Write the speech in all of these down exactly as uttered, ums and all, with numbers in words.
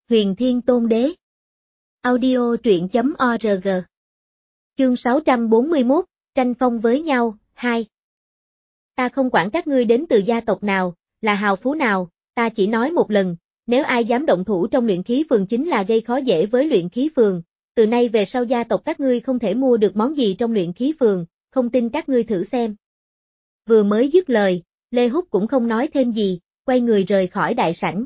Huyền Thiên Tôn Đế. Audio truyện chấm org. Chương sáu trăm bốn mươi mốt, tranh phong với nhau, hai. Ta không quản các ngươi đến từ gia tộc nào, là hào phú nào, ta chỉ nói một lần, nếu ai dám động thủ trong luyện khí phường chính là gây khó dễ với luyện khí phường, từ nay về sau gia tộc các ngươi không thể mua được món gì trong luyện khí phường, không tin các ngươi thử xem. Vừa mới dứt lời, Lê Húc cũng không nói thêm gì, quay người rời khỏi đại sảnh.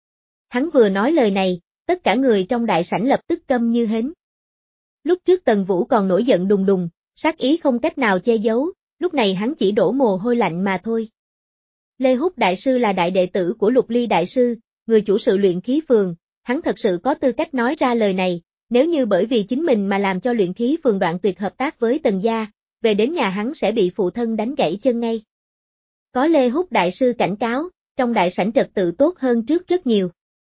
Hắn vừa nói lời này, tất cả người trong đại sảnh lập tức câm như hến. Lúc trước Tần Vũ còn nổi giận đùng đùng, sát ý không cách nào che giấu, lúc này hắn chỉ đổ mồ hôi lạnh mà thôi. Lê Húc đại sư là đại đệ tử của Lục Ly đại sư, người chủ sự luyện khí phường, hắn thật sự có tư cách nói ra lời này, nếu như bởi vì chính mình mà làm cho luyện khí phường đoạn tuyệt hợp tác với Tần gia, về đến nhà hắn sẽ bị phụ thân đánh gãy chân ngay. Có Lê Húc đại sư cảnh cáo, trong đại sảnh trật tự tốt hơn trước rất nhiều.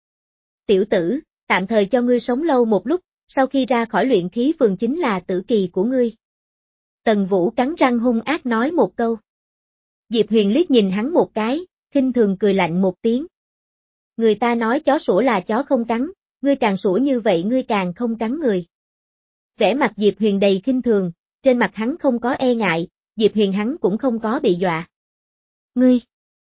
Tiểu tử, tạm thời cho ngươi sống lâu một lúc, sau khi ra khỏi luyện khí phường chính là tử kỳ của ngươi. Tần Vũ cắn răng hung ác nói một câu. Diệp Huyền liếc nhìn hắn một cái, khinh thường cười lạnh một tiếng. Người ta nói chó sủa là chó không cắn, ngươi càng sủa như vậy ngươi càng không cắn người. Vẻ mặt Diệp Huyền đầy khinh thường, trên mặt hắn không có e ngại, Diệp Huyền hắn cũng không có bị dọa. Ngươi!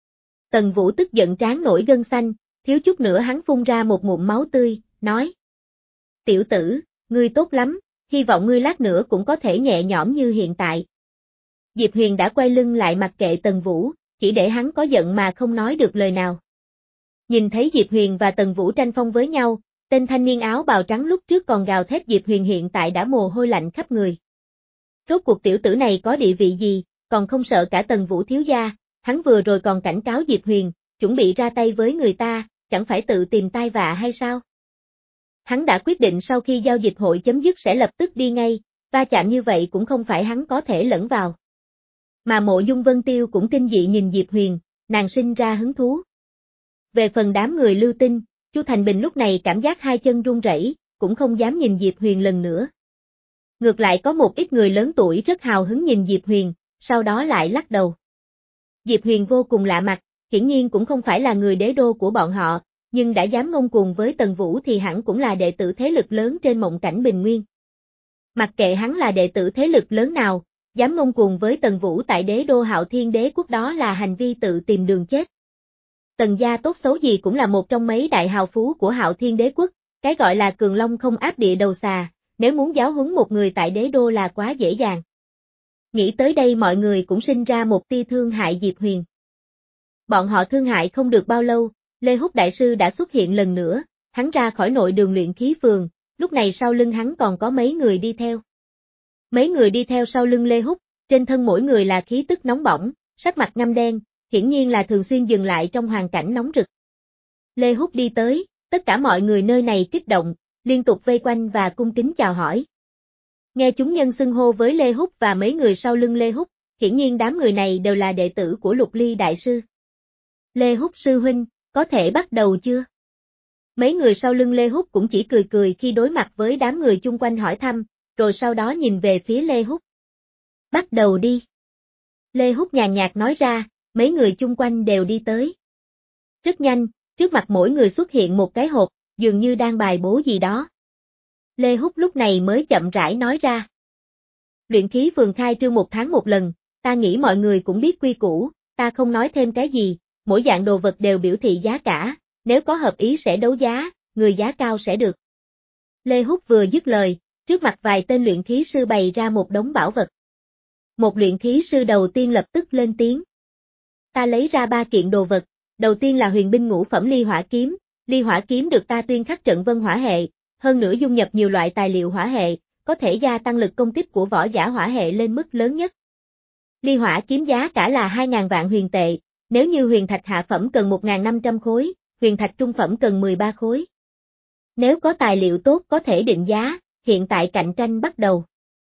Tần Vũ tức giận trán nổi gân xanh, thiếu chút nữa hắn phun ra một ngụm máu tươi, nói. Tiểu tử, ngươi tốt lắm, hy vọng ngươi lát nữa cũng có thể nhẹ nhõm như hiện tại. Diệp Huyền đã quay lưng lại mặc kệ Tần Vũ, chỉ để hắn có giận mà không nói được lời nào. Nhìn thấy Diệp Huyền và Tần Vũ tranh phong với nhau, tên thanh niên áo bào trắng lúc trước còn gào thét Diệp Huyền hiện tại đã mồ hôi lạnh khắp người. Rốt cuộc tiểu tử này có địa vị gì, còn không sợ cả Tần Vũ thiếu gia, hắn vừa rồi còn cảnh cáo Diệp Huyền, chuẩn bị ra tay với người ta, chẳng phải tự tìm tai vạ hay sao? Hắn đã quyết định sau khi giao dịch hội chấm dứt sẽ lập tức đi ngay, va chạm như vậy cũng không phải hắn có thể lẫn vào. Mà Mộ Dung Vân Tiêu cũng kinh dị nhìn Diệp Huyền, nàng sinh ra hứng thú. Về phần đám người Lưu Tinh, Chu Thành Bình lúc này cảm giác hai chân run rẩy, cũng không dám nhìn Diệp Huyền lần nữa. Ngược lại có một ít người lớn tuổi rất hào hứng nhìn Diệp Huyền, sau đó lại lắc đầu. Diệp Huyền vô cùng lạ mặt, hiển nhiên cũng không phải là người đế đô của bọn họ, nhưng đã dám ngông cuồng với Tần Vũ thì hẳn cũng là đệ tử thế lực lớn trên mộng cảnh Bình Nguyên. Mặc kệ hắn là đệ tử thế lực lớn nào, dám ngông cuồng với Tần Vũ tại đế đô Hạo Thiên Đế quốc đó là hành vi tự tìm đường chết. Tần gia tốt xấu gì cũng là một trong mấy đại hào phú của Hạo Thiên Đế quốc, cái gọi là cường long không áp địa đầu xà, nếu muốn giáo huấn một người tại đế đô là quá dễ dàng. Nghĩ tới đây mọi người cũng sinh ra một tia thương hại Diệp Huyền. Bọn họ thương hại không được bao lâu, Lê Húc đại sư đã xuất hiện lần nữa, hắn ra khỏi nội đường luyện khí phường, lúc này sau lưng hắn còn có mấy người đi theo. Mấy người đi theo sau lưng Lê Húc, trên thân mỗi người là khí tức nóng bỏng, sắc mặt ngăm đen, hiển nhiên là thường xuyên dừng lại trong hoàn cảnh nóng rực. Lê Húc đi tới, tất cả mọi người nơi này kích động, liên tục vây quanh và cung kính chào hỏi. Nghe chúng nhân xưng hô với Lê Húc và mấy người sau lưng Lê Húc, hiển nhiên đám người này đều là đệ tử của Lục Ly đại sư. Lê Húc sư huynh, có thể bắt đầu chưa? Mấy người sau lưng Lê Húc cũng chỉ cười cười khi đối mặt với đám người chung quanh hỏi thăm, rồi sau đó nhìn về phía Lê Húc. Bắt đầu đi. Lê Húc nhàn nhạt nói ra, mấy người chung quanh đều đi tới. Rất nhanh, trước mặt mỗi người xuất hiện một cái hộp, dường như đang bài bố gì đó. Lê Húc lúc này mới chậm rãi nói ra. Luyện khí phường khai trương một tháng một lần, ta nghĩ mọi người cũng biết quy củ, ta không nói thêm cái gì, mỗi dạng đồ vật đều biểu thị giá cả, nếu có hợp ý sẽ đấu giá, người giá cao sẽ được. Lê Húc vừa dứt lời, trước mặt vài tên luyện khí sư bày ra một đống bảo vật. Một luyện khí sư đầu tiên lập tức lên tiếng. Ta lấy ra ba kiện đồ vật, đầu tiên là huyền binh ngũ phẩm ly hỏa kiếm, ly hỏa kiếm được ta tuyên khắc trận vân hỏa hệ, hơn nữa dung nhập nhiều loại tài liệu hỏa hệ, có thể gia tăng lực công kích của võ giả hỏa hệ lên mức lớn nhất. Ly hỏa kiếm giá cả là hai nghìn vạn huyền tệ, nếu như huyền thạch hạ phẩm cần một nghìn năm trăm khối, huyền thạch trung phẩm cần mười ba khối. Nếu có tài liệu tốt có thể định giá, hiện tại cạnh tranh bắt đầu.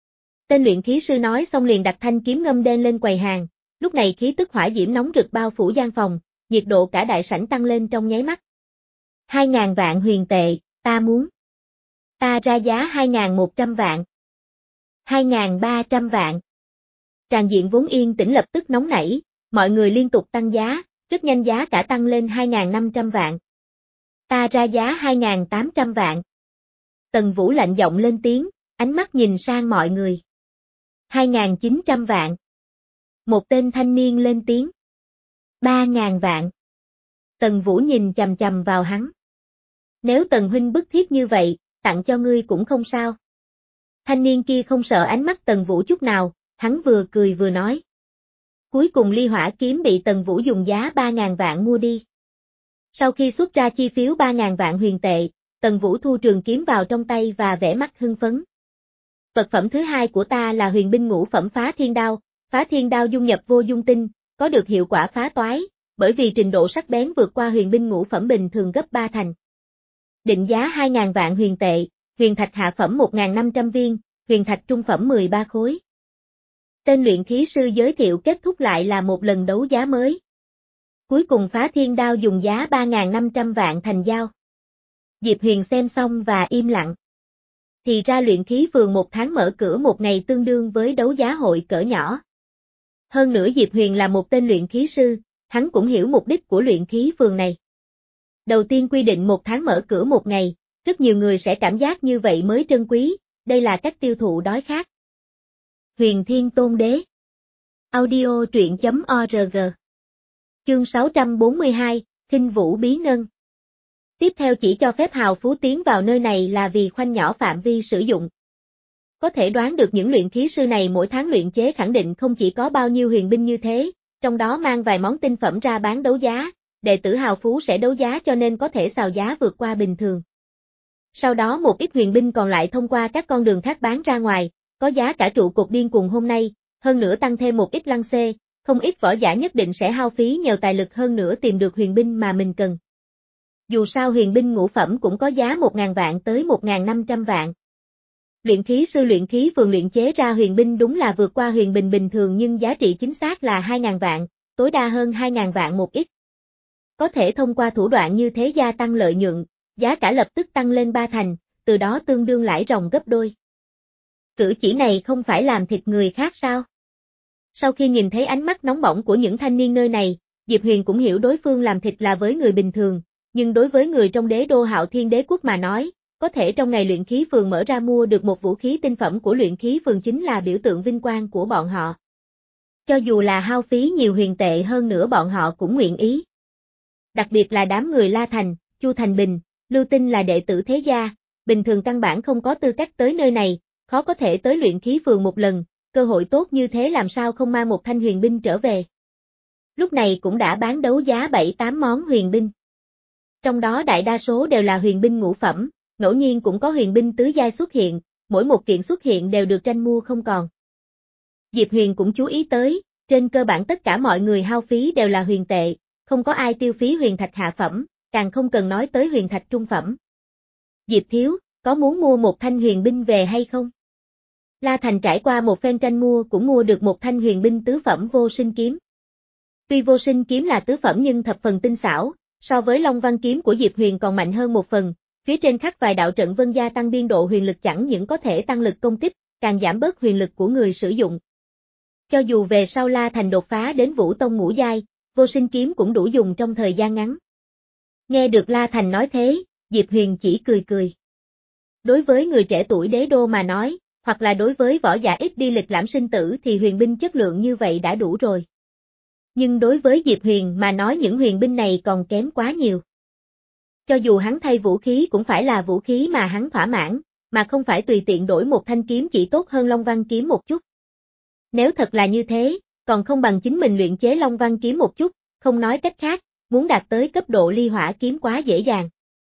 Tên luyện khí sư nói xong liền đặt thanh kiếm ngâm đen lên quầy hàng, lúc này khí tức hỏa diễm nóng rực bao phủ gian phòng, nhiệt độ cả đại sảnh tăng lên trong nháy mắt. Hai nghìn vạn huyền tệ, ta muốn. Ta ra giá hai nghìn một trăm vạn. Hai nghìn ba trăm vạn. Tràng diện vốn yên tĩnh lập tức nóng nảy, mọi người liên tục tăng giá, rất nhanh giá cả tăng lên hai nghìn năm trăm vạn. Ta ra giá hai nghìn tám trăm vạn. Tần Vũ lạnh giọng lên tiếng, ánh mắt nhìn sang mọi người. hai nghìn chín trăm vạn. Một tên thanh niên lên tiếng. ba nghìn vạn. Tần Vũ nhìn chằm chằm vào hắn. Nếu Tần huynh bức thiết như vậy, tặng cho ngươi cũng không sao. Thanh niên kia không sợ ánh mắt Tần Vũ chút nào, hắn vừa cười vừa nói. Cuối cùng ly hỏa kiếm bị Tần Vũ dùng giá ba nghìn vạn mua đi. Sau khi xuất ra chi phiếu ba nghìn vạn huyền tệ, Tần Vũ thu trường kiếm vào trong tay và vẽ mắt hưng phấn. Vật phẩm thứ hai của ta là huyền binh ngũ phẩm phá thiên đao, phá thiên đao dung nhập vô dung tinh, có được hiệu quả phá toái, bởi vì trình độ sắc bén vượt qua huyền binh ngũ phẩm bình thường gấp ba thành. Định giá hai nghìn vạn huyền tệ, huyền thạch hạ phẩm một nghìn năm trăm viên, huyền thạch trung phẩm mười ba khối. Tên luyện khí sư giới thiệu kết thúc lại là một lần đấu giá mới. Cuối cùng phá thiên đao dùng giá ba nghìn năm trăm vạn thành giao. Diệp Huyền xem xong và im lặng. Thì ra luyện khí phường một tháng mở cửa một ngày tương đương với đấu giá hội cỡ nhỏ. Hơn nữa Diệp Huyền là một tên luyện khí sư, hắn cũng hiểu mục đích của luyện khí phường này. Đầu tiên quy định một tháng mở cửa một ngày, rất nhiều người sẽ cảm giác như vậy mới trân quý, đây là cách tiêu thụ đói khát. Huyền Thiên Tôn Đế. Audio truyện chấm org. Chương sáu trăm bốn mươi hai, Thinh Vũ Bí Ngân. Tiếp theo chỉ cho phép hào phú tiến vào nơi này là vì khoanh nhỏ phạm vi sử dụng. Có thể đoán được những luyện khí sư này mỗi tháng luyện chế khẳng định không chỉ có bao nhiêu huyền binh như thế, trong đó mang vài món tinh phẩm ra bán đấu giá, đệ tử hào phú sẽ đấu giá cho nên có thể xào giá vượt qua bình thường. Sau đó một ít huyền binh còn lại thông qua các con đường khác bán ra ngoài, có giá cả trụ cột điên cuồng hôm nay, hơn nữa tăng thêm một ít lăng xê, không ít võ giả nhất định sẽ hao phí nhiều tài lực hơn nữa tìm được huyền binh mà mình cần. Dù sao huyền binh ngũ phẩm cũng có giá một nghìn vạn tới một nghìn năm trăm vạn. Luyện khí sư luyện khí phường luyện chế ra huyền binh đúng là vượt qua huyền binh bình thường nhưng giá trị chính xác là hai nghìn vạn, tối đa hơn hai nghìn vạn một ít. Có thể thông qua thủ đoạn như thế gia tăng lợi nhuận, giá cả lập tức tăng lên ba thành, từ đó tương đương lãi ròng gấp đôi. Cử chỉ này không phải làm thịt người khác sao? Sau khi nhìn thấy ánh mắt nóng bỏng của những thanh niên nơi này, Diệp Huyền cũng hiểu đối phương làm thịt là với người bình thường, nhưng đối với người trong đế đô Hạo Thiên Đế quốc mà nói, có thể trong ngày luyện khí phường mở ra mua được một vũ khí tinh phẩm của luyện khí phường chính là biểu tượng vinh quang của bọn họ. Cho dù là hao phí nhiều huyền tệ hơn nữa bọn họ cũng nguyện ý. Đặc biệt là đám người La Thành, Chu Thành Bình, Lưu Tinh là đệ tử thế gia, bình thường căn bản không có tư cách tới nơi này, khó có thể tới luyện khí phường một lần, cơ hội tốt như thế làm sao không mang một thanh huyền binh trở về. Lúc này cũng đã bán đấu giá bảy tám món huyền binh. Trong đó đại đa số đều là huyền binh ngũ phẩm, ngẫu nhiên cũng có huyền binh tứ giai xuất hiện, mỗi một kiện xuất hiện đều được tranh mua không còn. Diệp Huyền cũng chú ý tới, trên cơ bản tất cả mọi người hao phí đều là huyền tệ, không có ai tiêu phí huyền thạch hạ phẩm, càng không cần nói tới huyền thạch trung phẩm. Diệp thiếu, có muốn mua một thanh huyền binh về hay không? La Thành trải qua một phen tranh mua cũng mua được một thanh huyền binh tứ phẩm vô sinh kiếm. Tuy vô sinh kiếm là tứ phẩm nhưng thập phần tinh xảo, so với Long Văn kiếm của Diệp Huyền còn mạnh hơn một phần, phía trên khắc vài đạo trận vân gia tăng biên độ huyền lực chẳng những có thể tăng lực công kích, càng giảm bớt huyền lực của người sử dụng. Cho dù về sau La Thành đột phá đến Vũ Tông ngũ giai, vô sinh kiếm cũng đủ dùng trong thời gian ngắn. Nghe được La Thành nói thế, Diệp Huyền chỉ cười cười. Đối với người trẻ tuổi đế đô mà nói, hoặc là đối với võ giả ít đi lịch lãm sinh tử thì huyền binh chất lượng như vậy đã đủ rồi. Nhưng đối với Diệp Huyền mà nói những huyền binh này còn kém quá nhiều. Cho dù hắn thay vũ khí cũng phải là vũ khí mà hắn thỏa mãn, mà không phải tùy tiện đổi một thanh kiếm chỉ tốt hơn Long Văn kiếm một chút. Nếu thật là như thế, còn không bằng chính mình luyện chế Long Văn kiếm một chút, không nói cách khác, muốn đạt tới cấp độ ly hỏa kiếm quá dễ dàng.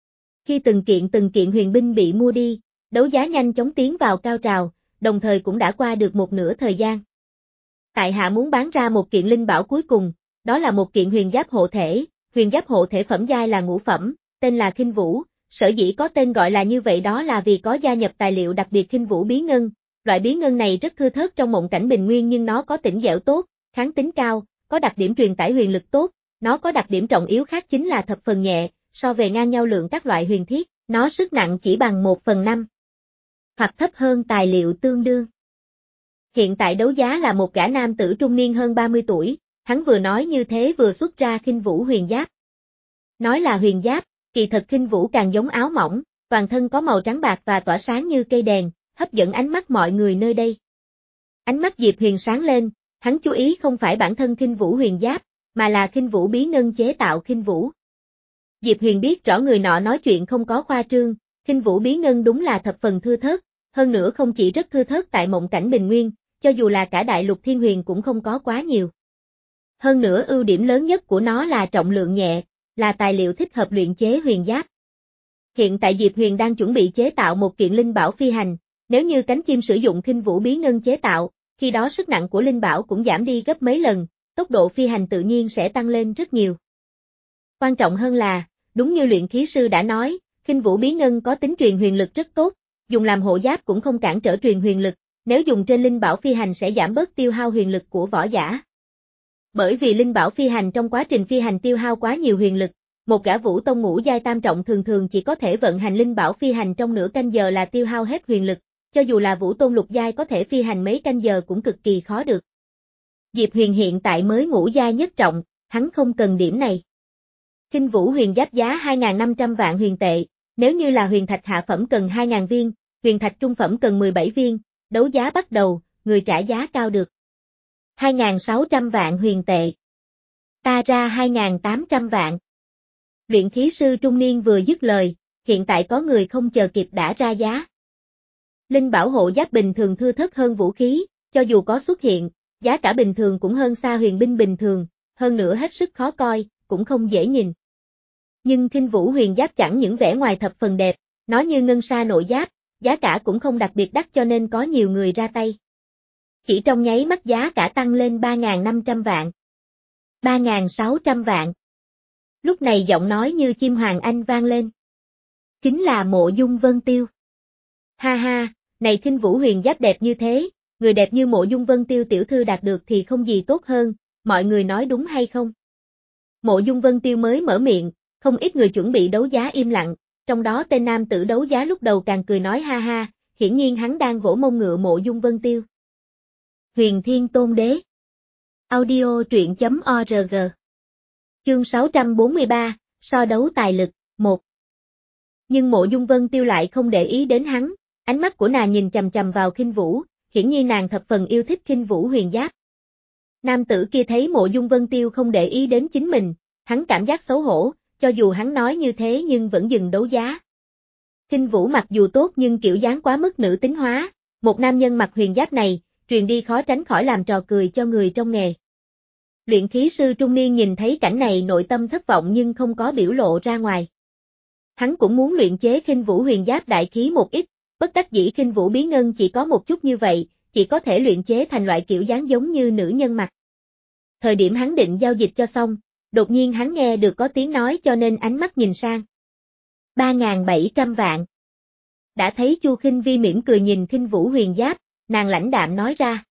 Khi từng kiện từng kiện huyền binh bị mua đi, đấu giá nhanh chóng tiến vào cao trào, đồng thời cũng đã qua được một nửa thời gian. Tại hạ muốn bán ra một kiện linh bảo cuối cùng, đó là một kiện huyền giáp hộ thể, huyền giáp hộ thể phẩm giai là ngũ phẩm, tên là Khinh Vũ, sở dĩ có tên gọi là như vậy đó là vì có gia nhập tài liệu đặc biệt Khinh Vũ bí ngân, loại bí ngân này rất thưa thớt trong mộng cảnh bình nguyên nhưng nó có tính dẻo tốt, kháng tính cao, có đặc điểm truyền tải huyền lực tốt, nó có đặc điểm trọng yếu khác chính là thập phần nhẹ, so về ngang nhau lượng các loại huyền thiết, nó sức nặng chỉ bằng một phần năm, hoặc thấp hơn tài liệu tương đương. Hiện tại đấu giá là một gã nam tử trung niên hơn ba mươi tuổi, hắn vừa nói như thế vừa xuất ra Khinh Vũ huyền giáp. Nói là huyền giáp, Kỳ thật Khinh Vũ càng giống áo mỏng, toàn thân có màu trắng bạc và tỏa sáng như cây đèn, hấp dẫn ánh mắt mọi người nơi đây. Ánh mắt Diệp Huyền sáng lên, hắn chú ý không phải bản thân Khinh Vũ huyền giáp, mà là Khinh Vũ bí ngân chế tạo Khinh Vũ. Diệp Huyền biết rõ người nọ nói chuyện không có khoa trương, Khinh Vũ bí ngân đúng là thập phần thưa thớt, hơn nữa không chỉ rất thưa thớt tại mộng cảnh bình nguyên, cho dù là cả đại lục thiên huyền cũng không có quá nhiều. Hơn nữa ưu điểm lớn nhất của nó là trọng lượng nhẹ, là tài liệu thích hợp luyện chế huyền giáp. Hiện tại Diệp Huyền đang chuẩn bị chế tạo một kiện linh bảo phi hành, nếu như cánh chim sử dụng Khinh Vũ bí ngân chế tạo, khi đó sức nặng của linh bảo cũng giảm đi gấp mấy lần, tốc độ phi hành tự nhiên sẽ tăng lên rất nhiều. Quan trọng hơn là, đúng như luyện khí sư đã nói, Khinh Vũ bí ngân có tính truyền huyền lực rất tốt, dùng làm hộ giáp cũng không cản trở truyền huyền lực, nếu dùng trên linh bảo phi hành sẽ giảm bớt tiêu hao huyền lực của võ giả. Bởi vì linh bảo phi hành trong quá trình phi hành tiêu hao quá nhiều huyền lực, một gã vũ tông ngũ giai tam trọng thường thường chỉ có thể vận hành linh bảo phi hành trong nửa canh giờ là tiêu hao hết huyền lực, cho dù là vũ tôn lục giai có thể phi hành mấy canh giờ cũng cực kỳ khó được. Diệp Huyền hiện tại mới ngũ giai nhất trọng, hắn không cần điểm này. Khinh Vũ huyền giáp giá hai nghìn năm trăm vạn huyền tệ, nếu như là huyền thạch hạ phẩm cần hai nghìn viên, huyền thạch trung phẩm cần mười bảy viên, đấu giá bắt đầu, người trả giá cao được. hai nghìn sáu trăm vạn huyền tệ. Ta ra hai nghìn tám trăm vạn. Luyện khí sư trung niên vừa dứt lời, hiện tại có người không chờ kịp đã ra giá. Linh bảo hộ giáp bình thường thưa thớt hơn vũ khí, cho dù có xuất hiện, giá cả bình thường cũng hơn xa huyền binh bình thường, hơn nữa hết sức khó coi, cũng không dễ nhìn. Nhưng Khinh Vũ huyền giáp chẳng những vẻ ngoài thập phần đẹp, nó như ngân sa nội giáp, giá cả cũng không đặc biệt đắt cho nên có nhiều người ra tay. Chỉ trong nháy mắt giá cả tăng lên ba nghìn năm trăm vạn. ba nghìn sáu trăm vạn. Lúc này giọng nói như chim hoàng anh vang lên. Chính là Mộ Dung Vân Tiêu. Ha ha, này Khinh Vũ huyền giáp đẹp như thế, người đẹp như Mộ Dung Vân Tiêu tiểu thư đạt được thì không gì tốt hơn, mọi người nói đúng hay không? Mộ Dung Vân Tiêu mới mở miệng, không ít người chuẩn bị đấu giá im lặng, trong đó tên nam tử đấu giá lúc đầu càng cười nói ha ha, hiển nhiên hắn đang vỗ mông ngựa Mộ Dung Vân Tiêu. Huyền Thiên Tôn Đế. Audio truyện chấm org. Chương sáu trăm bốn mươi ba, so đấu tài lực, một. Nhưng Mộ Dung Vân Tiêu lại không để ý đến hắn, ánh mắt của nàng nhìn chằm chằm vào Khinh Vũ, hiển nhiên nàng thập phần yêu thích Khinh Vũ huyền giáp. Nam tử kia thấy Mộ Dung Vân Tiêu không để ý đến chính mình, hắn cảm giác xấu hổ, cho dù hắn nói như thế nhưng vẫn dừng đấu giá. Khinh Vũ mặc dù tốt nhưng kiểu dáng quá mức nữ tính hóa, một nam nhân mặc huyền giáp này, truyền đi khó tránh khỏi làm trò cười cho người trong nghề. Luyện khí sư trung niên nhìn thấy cảnh này nội tâm thất vọng nhưng không có biểu lộ ra ngoài. Hắn cũng muốn luyện chế Khinh Vũ huyền giáp đại khí một ít, bất đắc dĩ Khinh Vũ bí ngân chỉ có một chút như vậy, chỉ có thể luyện chế thành loại kiểu dáng giống như nữ nhân mặc. Thời điểm hắn định giao dịch cho xong, đột nhiên hắn nghe được có tiếng nói cho nên ánh mắt nhìn sang. ba nghìn bảy trăm vạn. Đã thấy Chu Khinh Vi mỉm cười nhìn Khinh Vũ huyền giáp, nàng lãnh đạm nói ra.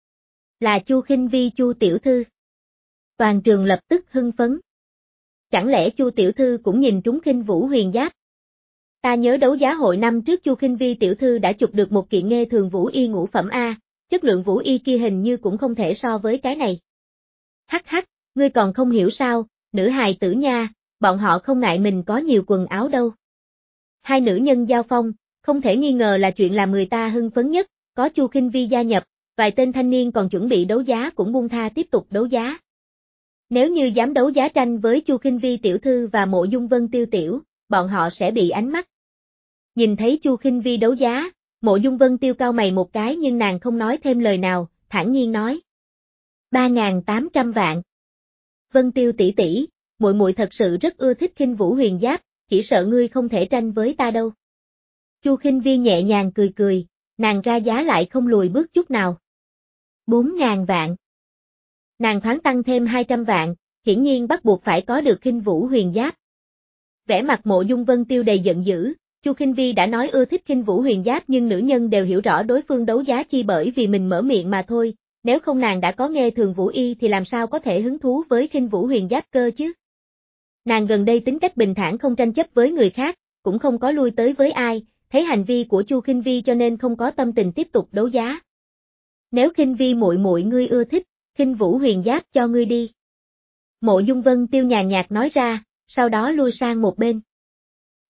Là Chu Khinh Vi Chu tiểu thư. Toàn trường lập tức hưng phấn. Chẳng lẽ Chu tiểu thư cũng nhìn trúng Khinh Vũ huyền giáp? Ta nhớ đấu giá hội năm trước Chu Khinh Vi tiểu thư đã chụp được một kiện nghê thường vũ y ngũ phẩm A, chất lượng vũ y kia hình như cũng không thể so với cái này. Hắc hắc, ngươi còn không hiểu sao, nữ hài tử nha, bọn họ không ngại mình có nhiều quần áo đâu. Hai nữ nhân giao phong, không thể nghi ngờ là chuyện làm người ta hưng phấn nhất, có Chu Khinh Vi gia nhập, vài tên thanh niên còn chuẩn bị đấu giá cũng buông tha tiếp tục đấu giá. Nếu như dám đấu giá tranh với Chu Khinh Vi tiểu thư và Mộ Dung Vân Tiêu tiểu, bọn họ sẽ bị ánh mắt. Nhìn thấy Chu Khinh Vi đấu giá, Mộ Dung Vân Tiêu cau mày một cái nhưng nàng không nói thêm lời nào, thản nhiên nói. ba nghìn tám trăm vạn. Vân Tiêu tỷ tỷ, muội muội thật sự rất ưa thích Khinh Vũ huyền giáp, chỉ sợ ngươi không thể tranh với ta đâu. Chu Khinh Vi nhẹ nhàng cười cười, nàng ra giá lại không lùi bước chút nào. bốn nghìn vạn. Nàng thoáng tăng thêm hai trăm vạn, hiển nhiên bắt buộc phải có được Khinh Vũ huyền giáp. Vẻ mặt Mộ Dung Vân Tiêu đầy giận dữ, Chu Khinh Vi đã nói ưa thích Khinh Vũ huyền giáp nhưng nữ nhân đều hiểu rõ đối phương đấu giá chi bởi vì mình mở miệng mà thôi, nếu không nàng đã có nghe thường vũ y thì làm sao có thể hứng thú với Khinh Vũ huyền giáp cơ chứ. Nàng gần đây tính cách bình thản không tranh chấp với người khác, cũng không có lui tới với ai, thấy hành vi của Chu Khinh Vi cho nên không có tâm tình tiếp tục đấu giá. Nếu Khinh Vi muội muội ngươi ưa thích, Khinh Vũ huyền giáp cho ngươi đi. Mộ Dung Vân Tiêu nhàn nhạt nói ra, sau đó lui sang một bên.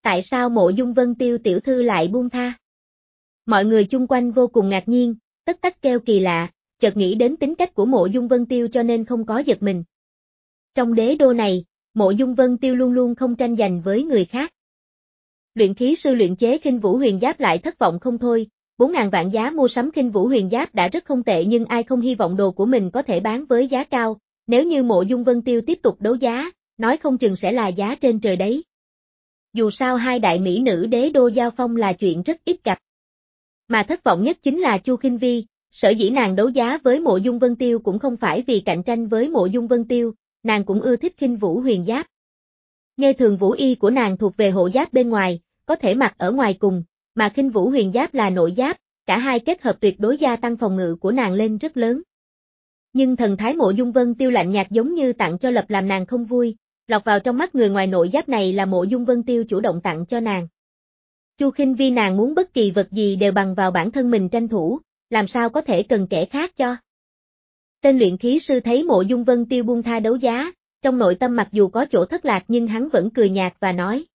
Tại sao Mộ Dung Vân Tiêu tiểu thư lại buông tha? Mọi người chung quanh vô cùng ngạc nhiên, tất tắc kêu kỳ lạ, chợt nghĩ đến tính cách của Mộ Dung Vân Tiêu cho nên không có giật mình. Trong đế đô này, Mộ Dung Vân Tiêu luôn luôn không tranh giành với người khác. Luyện khí sư luyện chế Khinh Vũ Huyền Giáp lại thất vọng không thôi, bốn ngàn vạn giá mua sắm Khinh Vũ Huyền Giáp đã rất không tệ nhưng ai không hy vọng đồ của mình có thể bán với giá cao, nếu như Mộ Dung Vân Tiêu tiếp tục đấu giá, nói không chừng sẽ là giá trên trời đấy. Dù sao hai đại mỹ nữ đế đô giao phong là chuyện rất ít gặp. Mà thất vọng nhất chính là Chu Khinh Vi, sở dĩ nàng đấu giá với Mộ Dung Vân Tiêu cũng không phải vì cạnh tranh với Mộ Dung Vân Tiêu, nàng cũng ưa thích Khinh Vũ Huyền Giáp. Nghe thường vũ y của nàng thuộc về hộ giáp bên ngoài, có thể mặc ở ngoài cùng, mà Khinh Vũ Huyền Giáp là nội giáp, cả hai kết hợp tuyệt đối gia tăng phòng ngự của nàng lên rất lớn. Nhưng thần thái Mộ Dung Vân Tiêu lạnh nhạt giống như tặng cho Lập làm nàng không vui, lọt vào trong mắt người ngoài nội giáp này là Mộ Dung Vân Tiêu chủ động tặng cho nàng. Chu Khinh Vi nàng muốn bất kỳ vật gì đều bằng vào bản thân mình tranh thủ, làm sao có thể cần kẻ khác cho. Tên luyện khí sư thấy Mộ Dung Vân Tiêu buông tha đấu giá, trong nội tâm mặc dù có chỗ thất lạc nhưng hắn vẫn cười nhạt và nói.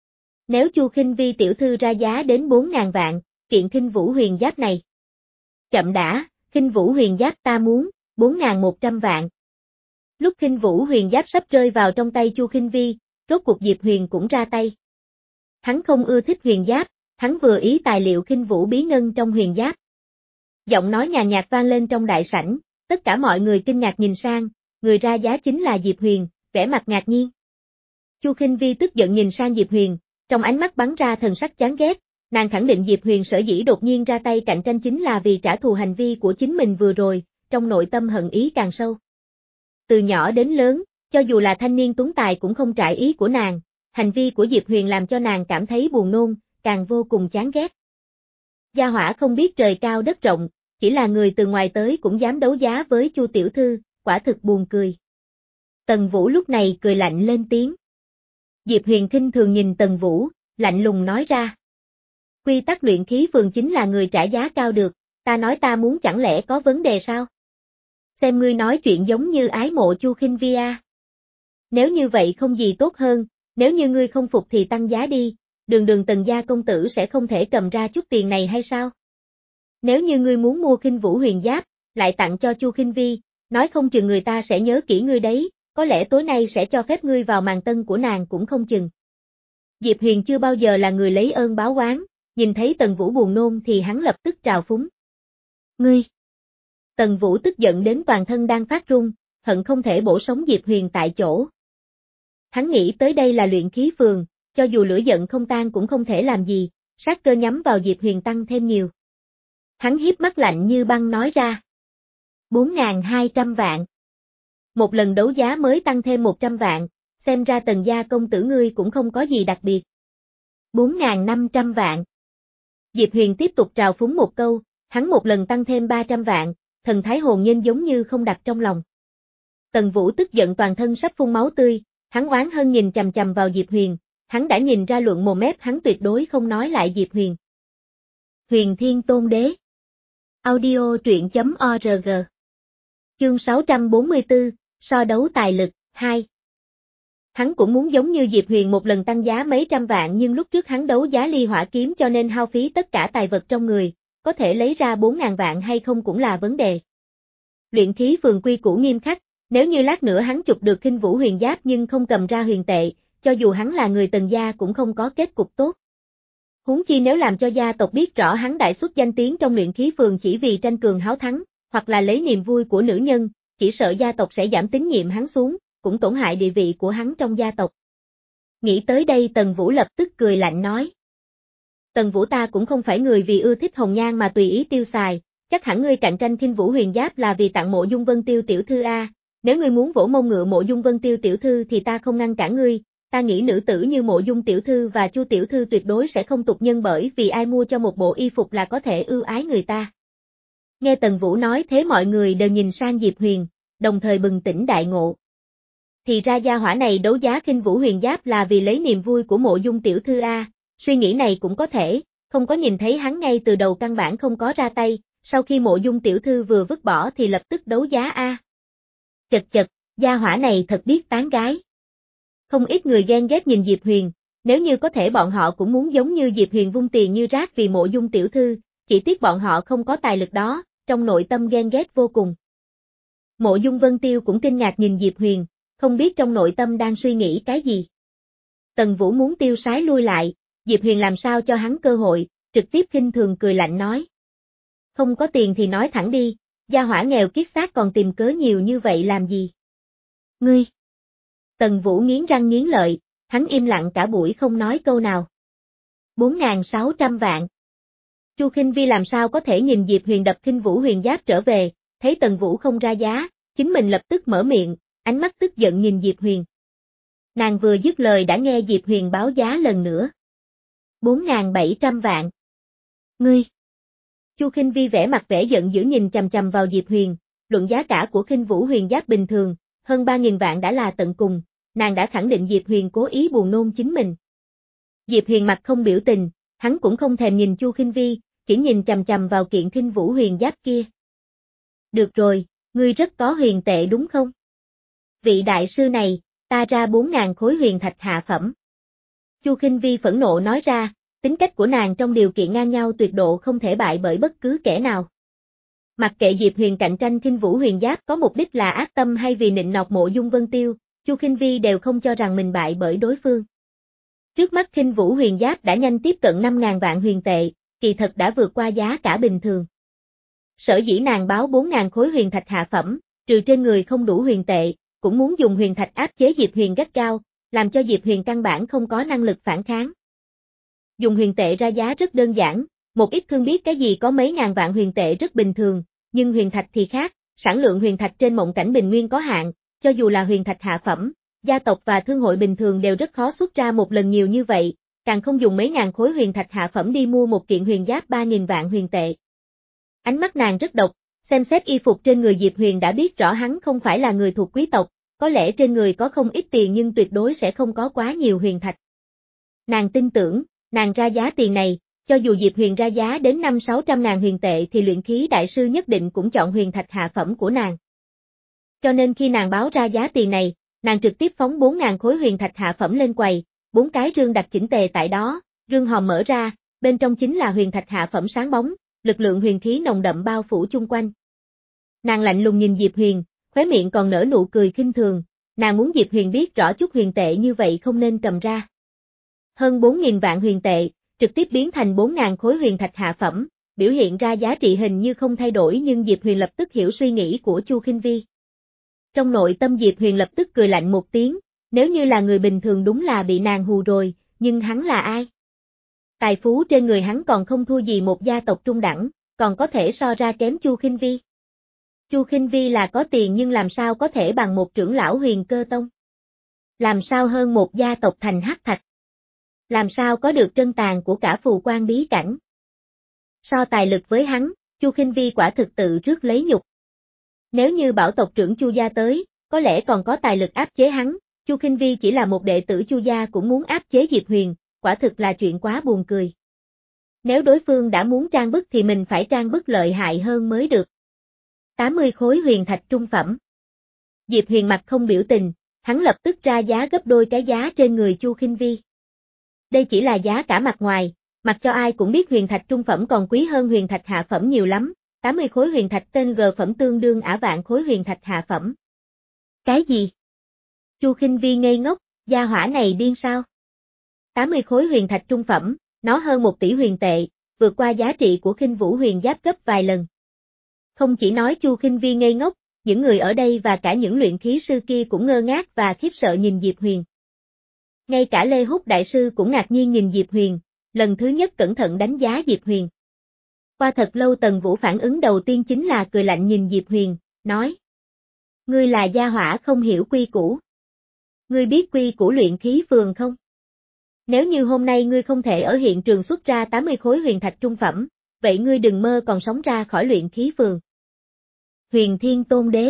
Nếu Chu Khinh Vi tiểu thư ra giá đến bốn ngàn vạn, kiện Khinh Vũ Huyền Giáp này. Chậm đã, Khinh Vũ Huyền Giáp ta muốn, bốn ngàn một trăm vạn. Lúc Khinh Vũ Huyền Giáp sắp rơi vào trong tay Chu Khinh Vi, rốt cuộc Diệp Huyền cũng ra tay. Hắn không ưa thích huyền giáp, hắn vừa ý tài liệu Khinh Vũ bí ngân trong huyền giáp. Giọng nói nhàn nhạt vang lên trong đại sảnh, tất cả mọi người kinh ngạc nhìn sang, người ra giá chính là Diệp Huyền, vẻ mặt ngạc nhiên. Chu Khinh Vi tức giận nhìn sang Diệp Huyền, trong ánh mắt bắn ra thần sắc chán ghét, nàng khẳng định Diệp Huyền sở dĩ đột nhiên ra tay cạnh tranh chính là vì trả thù hành vi của chính mình vừa rồi, trong nội tâm hận ý càng sâu. Từ nhỏ đến lớn, cho dù là thanh niên tuấn tài cũng không trải ý của nàng, hành vi của Diệp Huyền làm cho nàng cảm thấy buồn nôn, càng vô cùng chán ghét. Gia hỏa không biết trời cao đất rộng, chỉ là người từ ngoài tới cũng dám đấu giá với Chu tiểu thư, quả thực buồn cười. Tần Vũ lúc này cười lạnh lên tiếng. Diệp Huyền khinh thường nhìn Tần Vũ, lạnh lùng nói ra. Quy tắc luyện khí phường chính là người trả giá cao được, ta nói ta muốn chẳng lẽ có vấn đề sao? Xem ngươi nói chuyện giống như ái mộ Chu Khinh Vi a. Nếu như vậy không gì tốt hơn, nếu như ngươi không phục thì tăng giá đi, đường đường Tần gia công tử sẽ không thể cầm ra chút tiền này hay sao? Nếu như ngươi muốn mua Khinh Vũ Huyền Giáp, lại tặng cho Chu Khinh Vi, nói không chừng người ta sẽ nhớ kỹ ngươi đấy, có lẽ tối nay sẽ cho phép ngươi vào màn tân của nàng cũng không chừng. Diệp Huyền chưa bao giờ là người lấy ơn báo oán, nhìn thấy Tần Vũ buồn nôn thì hắn lập tức trào phúng. Ngươi! Tần Vũ tức giận đến toàn thân đang phát run, hận không thể bổ sống Diệp Huyền tại chỗ. Hắn nghĩ tới đây là luyện khí phường, cho dù lửa giận không tan cũng không thể làm gì, sát cơ nhắm vào Diệp Huyền tăng thêm nhiều. Hắn hiếp mắt lạnh như băng nói ra. bốn nghìn hai trăm vạn. Một lần đấu giá mới tăng thêm một trăm vạn, xem ra Tần gia công tử ngươi cũng không có gì đặc biệt. bốn nghìn năm trăm vạn. Diệp Huyền tiếp tục trào phúng một câu, hắn một lần tăng thêm ba trăm vạn, thần thái hồn nhiên giống như không đặt trong lòng. Tần Vũ tức giận toàn thân sắp phun máu tươi, hắn oán hơn nhìn chằm chằm vào Diệp Huyền, hắn đã nhìn ra luận mồm mép hắn tuyệt đối không nói lại Diệp Huyền. Huyền Thiên Tôn Đế. Audio truyện chấm org. Chương sáu trăm bốn mươi tư, so đấu tài lực, hai. Hắn cũng muốn giống như Diệp Huyền một lần tăng giá mấy trăm vạn nhưng lúc trước hắn đấu giá ly hỏa kiếm cho nên hao phí tất cả tài vật trong người, có thể lấy ra bốn ngàn vạn hay không cũng là vấn đề. Luyện khí phường quy củ nghiêm khắc, nếu như lát nữa hắn chụp được Khinh Vũ Huyền Giáp nhưng không cầm ra huyền tệ, cho dù hắn là người Tần gia cũng không có kết cục tốt. Huống chi nếu làm cho gia tộc biết rõ hắn đại xuất danh tiếng trong luyện khí phường chỉ vì tranh cường háo thắng, hoặc là lấy niềm vui của nữ nhân, chỉ sợ gia tộc sẽ giảm tín nhiệm hắn xuống, cũng tổn hại địa vị của hắn trong gia tộc. Nghĩ tới đây Tần Vũ lập tức cười lạnh nói. Tần Vũ ta cũng không phải người vì ưa thích hồng nhan mà tùy ý tiêu xài, chắc hẳn ngươi cạnh tranh Khinh Vũ Huyền Giáp là vì tặng Mộ Dung Vân Tiêu tiểu thư a, nếu ngươi muốn vỗ mông ngựa Mộ Dung Vân Tiêu tiểu thư thì ta không ngăn cản ngươi, ta nghĩ nữ tử như Mộ Dung tiểu thư và Chu tiểu thư tuyệt đối sẽ không tục nhân bởi vì ai mua cho một bộ y phục là có thể ưu ái người ta. Nghe Tần Vũ nói thế mọi người đều nhìn sang Diệp Huyền, đồng thời bừng tỉnh đại ngộ. Thì ra gia hỏa này đấu giá Khinh Vũ Huyền Giáp là vì lấy niềm vui của Mộ Dung tiểu thư a, suy nghĩ này cũng có thể, không có nhìn thấy hắn ngay từ đầu căn bản không có ra tay, sau khi Mộ Dung tiểu thư vừa vứt bỏ thì lập tức đấu giá a. Chật chật, gia hỏa này thật biết tán gái. Không ít người ghen ghét nhìn Diệp Huyền, nếu như có thể bọn họ cũng muốn giống như Diệp Huyền vung tiền như rác vì Mộ Dung tiểu thư, chỉ tiếc bọn họ không có tài lực đó, trong nội tâm ghen ghét vô cùng. Mộ Dung Vân Tiêu cũng kinh ngạc nhìn Diệp Huyền, không biết trong nội tâm đang suy nghĩ cái gì. Tần Vũ muốn tiêu sái lui lại, Diệp Huyền làm sao cho hắn cơ hội, trực tiếp khinh thường cười lạnh nói. Không có tiền thì nói thẳng đi, gia hỏa nghèo kiết xác còn tìm cớ nhiều như vậy làm gì? Ngươi! Tần Vũ nghiến răng nghiến lợi, hắn im lặng cả buổi không nói câu nào. bốn nghìn sáu trăm vạn. Chu Khinh Vi làm sao có thể nhìn Diệp Huyền đập Khinh Vũ huyền giáp trở về, thấy Tần Vũ không ra giá, chính mình lập tức mở miệng, ánh mắt tức giận nhìn Diệp Huyền. Nàng vừa dứt lời đã nghe Diệp Huyền báo giá lần nữa. bốn nghìn bảy trăm vạn. Ngươi! Chu Khinh Vi vẻ mặt vẻ giận dữ nhìn chằm chằm vào Diệp Huyền, luận giá cả của Khinh Vũ huyền giáp bình thường, hơn ba nghìn vạn đã là tận cùng, nàng đã khẳng định Diệp Huyền cố ý buồn nôn chính mình. Diệp Huyền mặt không biểu tình, hắn cũng không thèm nhìn Chu Khinh Vi, chỉ nhìn chằm chằm vào kiện Khinh Vũ huyền giáp kia. Được rồi, ngươi rất có huyền tệ đúng không? Vị đại sư này, ta ra bốn nghìn khối huyền thạch hạ phẩm. Chu Khinh Vi phẫn nộ nói ra, tính cách của nàng trong điều kiện ngang nhau tuyệt độ không thể bại bởi bất cứ kẻ nào. Mặc kệ Diệp Huyền cạnh tranh Khinh Vũ huyền giáp có mục đích là ác tâm hay vì nịnh nọt Mộ Dung Vân Tiêu, Chu Khinh Vi đều không cho rằng mình bại bởi đối phương. Trước mắt Khinh Vũ huyền giáp đã nhanh tiếp cận năm nghìn vạn huyền tệ, kỳ thật đã vượt qua giá cả bình thường. Sở dĩ nàng báo bốn nghìn khối huyền thạch hạ phẩm, trừ trên người không đủ huyền tệ, cũng muốn dùng huyền thạch áp chế Diệp Huyền gắt gao, làm cho Diệp Huyền căn bản không có năng lực phản kháng. Dùng huyền tệ ra giá rất đơn giản, một ít thương biết cái gì có mấy ngàn vạn huyền tệ rất bình thường, nhưng huyền thạch thì khác, sản lượng huyền thạch trên mộng cảnh bình nguyên có hạn, cho dù là huyền thạch hạ phẩm, gia tộc và thương hội bình thường đều rất khó xuất ra một lần nhiều như vậy, càng không dùng mấy ngàn khối huyền thạch hạ phẩm đi mua một kiện huyền giáp ba nghìn vạn huyền tệ. Ánh mắt nàng rất độc, xem xét y phục trên người Diệp Huyền đã biết rõ hắn không phải là người thuộc quý tộc, có lẽ trên người có không ít tiền nhưng tuyệt đối sẽ không có quá nhiều huyền thạch. Nàng tin tưởng, nàng ra giá tiền này, cho dù Diệp Huyền ra giá đến năm sáu trăm ngàn huyền tệ thì luyện khí đại sư nhất định cũng chọn huyền thạch hạ phẩm của nàng. Cho nên khi nàng báo ra giá tiền này, nàng trực tiếp phóng bốn nghìn khối huyền thạch hạ phẩm lên quầy, bốn cái rương đặt chỉnh tề tại đó, rương hòm mở ra, bên trong chính là huyền thạch hạ phẩm sáng bóng, lực lượng huyền khí nồng đậm bao phủ chung quanh. Nàng lạnh lùng nhìn Diệp Huyền, khóe miệng còn nở nụ cười khinh thường, nàng muốn Diệp Huyền biết rõ chút huyền tệ như vậy không nên cầm ra. Hơn bốn nghìn vạn huyền tệ, trực tiếp biến thành bốn nghìn khối huyền thạch hạ phẩm, biểu hiện ra giá trị hình như không thay đổi nhưng Diệp Huyền lập tức hiểu suy nghĩ của Chu Khinh Vi. Trong nội tâm Diệp Huyền lập tức cười lạnh một tiếng, nếu như là người bình thường đúng là bị nàng hù rồi, nhưng hắn là ai? Tài phú trên người hắn còn không thua gì một gia tộc trung đẳng, còn có thể so ra kém Chu Khinh Vi. Chu Khinh Vi là có tiền nhưng làm sao có thể bằng một trưởng lão Huyền Cơ Tông? Làm sao hơn một gia tộc thành hắc thạch? Làm sao có được trân tàn của cả phù quan bí cảnh? So tài lực với hắn, Chu Khinh Vi quả thực tự rước lấy nhục. Nếu như bảo tộc trưởng Chu gia tới, có lẽ còn có tài lực áp chế hắn, Chu Khinh Vi chỉ là một đệ tử Chu gia cũng muốn áp chế Diệp Huyền, quả thực là chuyện quá buồn cười. Nếu đối phương đã muốn trang bức thì mình phải trang bức lợi hại hơn mới được. tám mươi khối huyền thạch trung phẩm. Diệp Huyền mặt không biểu tình, hắn lập tức ra giá gấp đôi cái giá trên người Chu Khinh Vi. Đây chỉ là giá cả mặt ngoài, mặc cho ai cũng biết huyền thạch trung phẩm còn quý hơn huyền thạch hạ phẩm nhiều lắm, tám mươi khối huyền thạch tên G phẩm tương đương ả vạn khối huyền thạch hạ phẩm. Cái gì? Chu Khinh Vi ngây ngốc, gia hỏa này điên sao? tám mươi khối huyền thạch trung phẩm, nó hơn một tỷ huyền tệ, vượt qua giá trị của Khinh Vũ huyền giáp gấp vài lần. Không chỉ nói Chu Khinh Vi ngây ngốc, những người ở đây và cả những luyện khí sư kia cũng ngơ ngác và khiếp sợ nhìn Diệp Huyền. Ngay cả Lê Húc đại sư cũng ngạc nhiên nhìn Diệp Huyền, lần thứ nhất cẩn thận đánh giá Diệp Huyền. Qua thật lâu Tần Vũ phản ứng đầu tiên chính là cười lạnh nhìn Diệp Huyền, nói: Ngươi là gia hỏa không hiểu quy củ. Ngươi biết quy củ luyện khí phường không? Nếu như hôm nay ngươi không thể ở hiện trường xuất ra tám mươi khối huyền thạch trung phẩm, vậy ngươi đừng mơ còn sống ra khỏi luyện khí phường. Huyền Thiên Tôn Đế.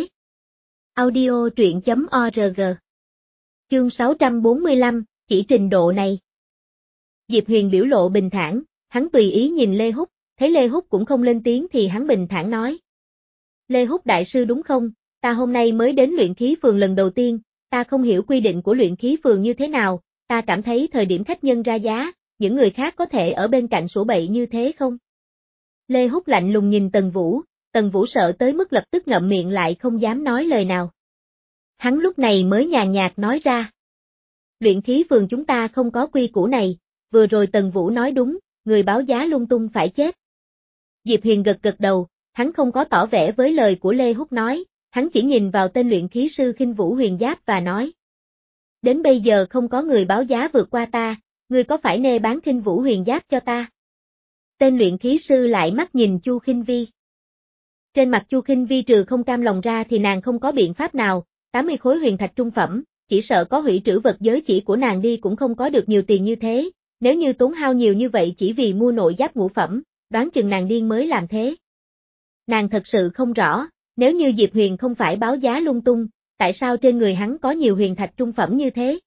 Audio truyện chấm org. Chương sáu trăm bốn mươi lăm, chỉ trình độ này. Diệp Huyền biểu lộ bình thản, hắn tùy ý nhìn Lê Húc, thấy Lê Húc cũng không lên tiếng thì hắn bình thản nói: Lê Húc đại sư đúng không? Ta hôm nay mới đến luyện khí phường lần đầu tiên, ta không hiểu quy định của luyện khí phường như thế nào, ta cảm thấy thời điểm khách nhân ra giá, những người khác có thể ở bên cạnh sủa bậy như thế không? Lê Húc lạnh lùng nhìn Tần Vũ, Tần Vũ sợ tới mức lập tức ngậm miệng lại không dám nói lời nào. Hắn lúc này mới nhàn nhạt nói ra. Luyện khí phường chúng ta không có quy củ này, vừa rồi Tần Vũ nói đúng, người báo giá lung tung phải chết. Diệp Huyền gật gật đầu, hắn không có tỏ vẻ với lời của Lê Húc nói, hắn chỉ nhìn vào tên luyện khí sư Khinh Vũ Huyền Giáp và nói. Đến bây giờ không có người báo giá vượt qua ta, ngươi có phải nê bán Khinh Vũ Huyền Giáp cho ta? Tên luyện khí sư lại mắt nhìn Chu Khinh Vi. Trên mặt Chu Khinh Vi trừ không cam lòng ra thì nàng không có biện pháp nào, tám mươi khối huyền thạch trung phẩm, chỉ sợ có hủy trữ vật giới chỉ của nàng đi cũng không có được nhiều tiền như thế, nếu như tốn hao nhiều như vậy chỉ vì mua nội giáp ngũ phẩm, đoán chừng nàng điên mới làm thế. Nàng thật sự không rõ, nếu như Diệp Huyền không phải báo giá lung tung, tại sao trên người hắn có nhiều huyền thạch trung phẩm như thế?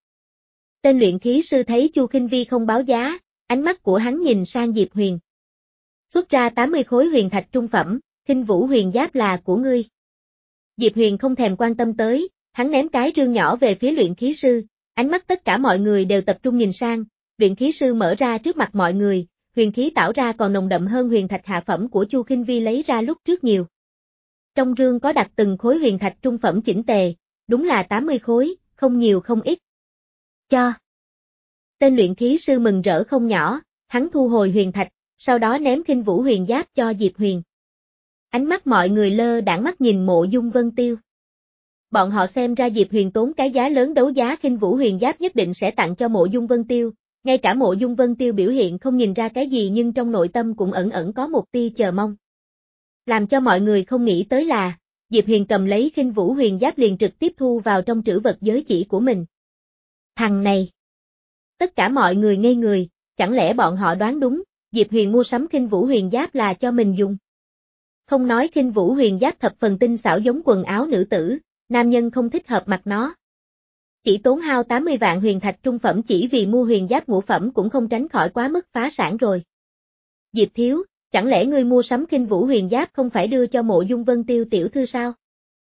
Tên luyện khí sư thấy Chu Khinh Vi không báo giá, ánh mắt của hắn nhìn sang Diệp Huyền. Xuất ra tám mươi khối huyền thạch trung phẩm, Khinh Vũ Huyền Giáp là của ngươi. Diệp Huyền không thèm quan tâm tới, hắn ném cái rương nhỏ về phía luyện khí sư, ánh mắt tất cả mọi người đều tập trung nhìn sang, luyện khí sư mở ra trước mặt mọi người, huyền khí tạo ra còn nồng đậm hơn huyền thạch hạ phẩm của Chu Khinh Vi lấy ra lúc trước nhiều. Trong rương có đặt từng khối huyền thạch trung phẩm chỉnh tề, đúng là tám mươi khối, không nhiều không ít. Cho. Tên luyện khí sư mừng rỡ không nhỏ, hắn thu hồi huyền thạch, sau đó ném Khinh Vũ Huyền Giáp cho Diệp Huyền. Ánh mắt mọi người lơ đãng mắt nhìn Mộ Dung Vân Tiêu. Bọn họ xem ra Diệp Huyền tốn cái giá lớn đấu giá Khinh Vũ Huyền Giáp nhất định sẽ tặng cho Mộ Dung Vân Tiêu, ngay cả Mộ Dung Vân Tiêu biểu hiện không nhìn ra cái gì nhưng trong nội tâm cũng ẩn ẩn có một tia chờ mong. Làm cho mọi người không nghĩ tới là, Diệp Huyền cầm lấy Khinh Vũ Huyền Giáp liền trực tiếp thu vào trong trữ vật giới chỉ của mình. Thằng này! Tất cả mọi người ngây người, chẳng lẽ bọn họ đoán đúng, Diệp Huyền mua sắm Khinh Vũ Huyền Giáp là cho mình dùng. Không nói Khinh Vũ Huyền Giáp thập phần tinh xảo giống quần áo nữ tử, nam nhân không thích hợp mặc nó. Chỉ tốn hao tám mươi vạn huyền thạch trung phẩm chỉ vì mua huyền giáp ngũ phẩm cũng không tránh khỏi quá mức phá sản rồi. Diệp Thiếu, chẳng lẽ ngươi mua sắm Khinh Vũ Huyền Giáp không phải đưa cho Mộ Dung Vân Tiêu tiểu thư sao?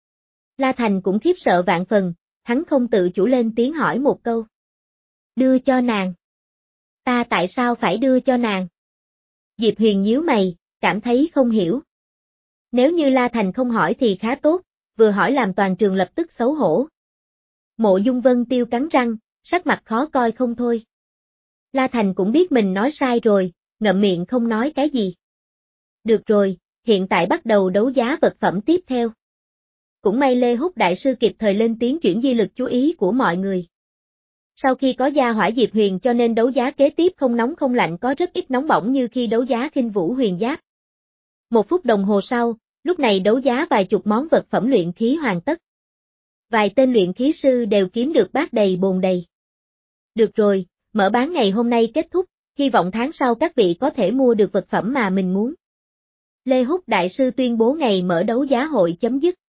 La Thành cũng khiếp sợ vạn phần, hắn không tự chủ lên tiếng hỏi một câu. Đưa cho nàng. Ta tại sao phải đưa cho nàng? Diệp Huyền nhíu mày, cảm thấy không hiểu. Nếu như La Thành không hỏi thì khá tốt, vừa hỏi làm toàn trường lập tức xấu hổ. Mộ Dung Vân Tiêu cắn răng, sắc mặt khó coi không thôi. La Thành cũng biết mình nói sai rồi, ngậm miệng không nói cái gì. Được rồi, hiện tại bắt đầu đấu giá vật phẩm tiếp theo. Cũng may Lê Húc Đại Sư kịp thời lên tiếng chuyển di lực chú ý của mọi người. Sau khi có gia hỏa Diệp Huyền cho nên đấu giá kế tiếp không nóng không lạnh có rất ít nóng bỏng như khi đấu giá Khinh Vũ Huyền Giáp. Một phút đồng hồ sau, lúc này đấu giá vài chục món vật phẩm luyện khí hoàn tất. Vài tên luyện khí sư đều kiếm được bát đầy bồn đầy. Được rồi, mở bán ngày hôm nay kết thúc, hy vọng tháng sau các vị có thể mua được vật phẩm mà mình muốn. Lê Húc Đại Sư tuyên bố ngày mở đấu giá hội chấm dứt.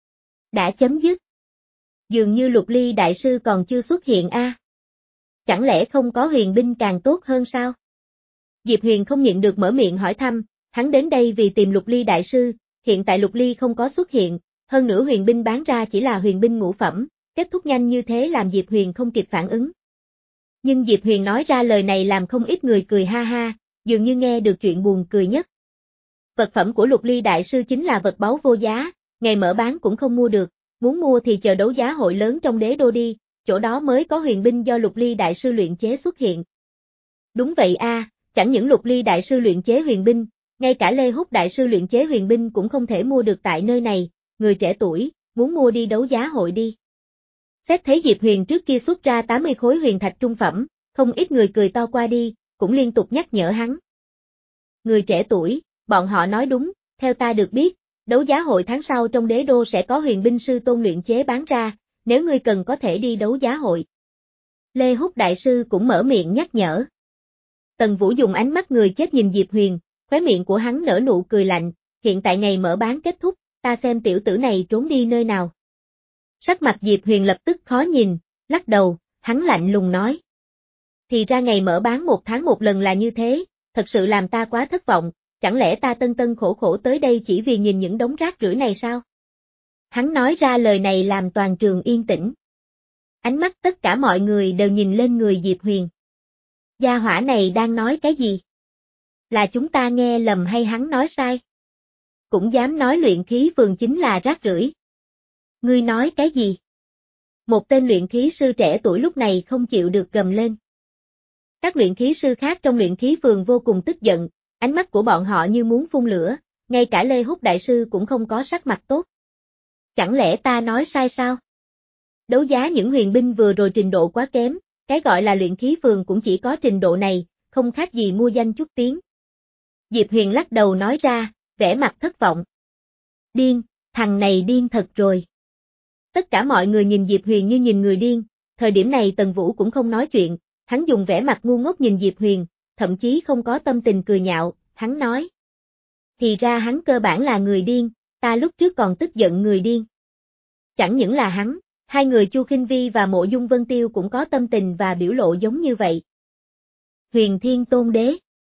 Đã chấm dứt. Dường như Lục Ly Đại Sư còn chưa xuất hiện a. À? Chẳng lẽ không có huyền binh càng tốt hơn sao? Diệp Huyền không nhịn được mở miệng hỏi thăm, hắn đến đây vì tìm Lục Ly Đại Sư, hiện tại Lục Ly không có xuất hiện, hơn nữa huyền binh bán ra chỉ là huyền binh ngũ phẩm, kết thúc nhanh như thế làm Diệp Huyền không kịp phản ứng. Nhưng Diệp Huyền nói ra lời này làm không ít người cười ha ha, dường như nghe được chuyện buồn cười nhất. Vật phẩm của Lục Ly Đại Sư chính là vật báu vô giá, ngày mở bán cũng không mua được, muốn mua thì chờ đấu giá hội lớn trong đế đô đi, chỗ đó mới có huyền binh do Lục Ly Đại Sư luyện chế xuất hiện. Đúng vậy a, à, chẳng những Lục Ly Đại Sư luyện chế huyền binh, ngay cả Lê Húc Đại Sư luyện chế huyền binh cũng không thể mua được tại nơi này, người trẻ tuổi, muốn mua đi đấu giá hội đi. Xét thấy Diệp Huyền trước kia xuất ra tám mươi khối huyền thạch trung phẩm, không ít người cười to qua đi, cũng liên tục nhắc nhở hắn. Người trẻ tuổi, bọn họ nói đúng, theo ta được biết, đấu giá hội tháng sau trong đế đô sẽ có huyền binh sư tôn luyện chế bán ra, nếu ngươi cần có thể đi đấu giá hội. Lê Húc Đại Sư cũng mở miệng nhắc nhở. Tần Vũ dùng ánh mắt người chết nhìn Diệp Huyền, khóe miệng của hắn nở nụ cười lạnh, hiện tại ngày mở bán kết thúc, ta xem tiểu tử này trốn đi nơi nào. Sắc mặt Diệp Huyền lập tức khó nhìn, lắc đầu, hắn lạnh lùng nói. Thì ra ngày mở bán một tháng một lần là như thế, thật sự làm ta quá thất vọng, chẳng lẽ ta tân tân khổ khổ tới đây chỉ vì nhìn những đống rác rưởi này sao? Hắn nói ra lời này làm toàn trường yên tĩnh. Ánh mắt tất cả mọi người đều nhìn lên người Diệp Huyền. Gia hỏa này đang nói cái gì? Là chúng ta nghe lầm hay hắn nói sai? Cũng dám nói luyện khí phường chính là rác rưởi. Ngươi nói cái gì? Một tên luyện khí sư trẻ tuổi lúc này không chịu được gầm lên. Các luyện khí sư khác trong luyện khí phường vô cùng tức giận, ánh mắt của bọn họ như muốn phun lửa, ngay cả Lê Húc đại sư cũng không có sắc mặt tốt. Chẳng lẽ ta nói sai sao? Đấu giá những huyền binh vừa rồi trình độ quá kém, cái gọi là luyện khí phường cũng chỉ có trình độ này, không khác gì mua danh chút tiếng. Diệp Huyền lắc đầu nói ra, vẻ mặt thất vọng. Điên, thằng này điên thật rồi. Tất cả mọi người nhìn Diệp Huyền như nhìn người điên, thời điểm này Tần Vũ cũng không nói chuyện, hắn dùng vẻ mặt ngu ngốc nhìn Diệp Huyền, thậm chí không có tâm tình cười nhạo, hắn nói. Thì ra hắn cơ bản là người điên, ta lúc trước còn tức giận người điên. Chẳng những là hắn, hai người Chu Khinh Vi và Mộ Dung Vân Tiêu cũng có tâm tình và biểu lộ giống như vậy. Huyền Thiên Tôn Đế.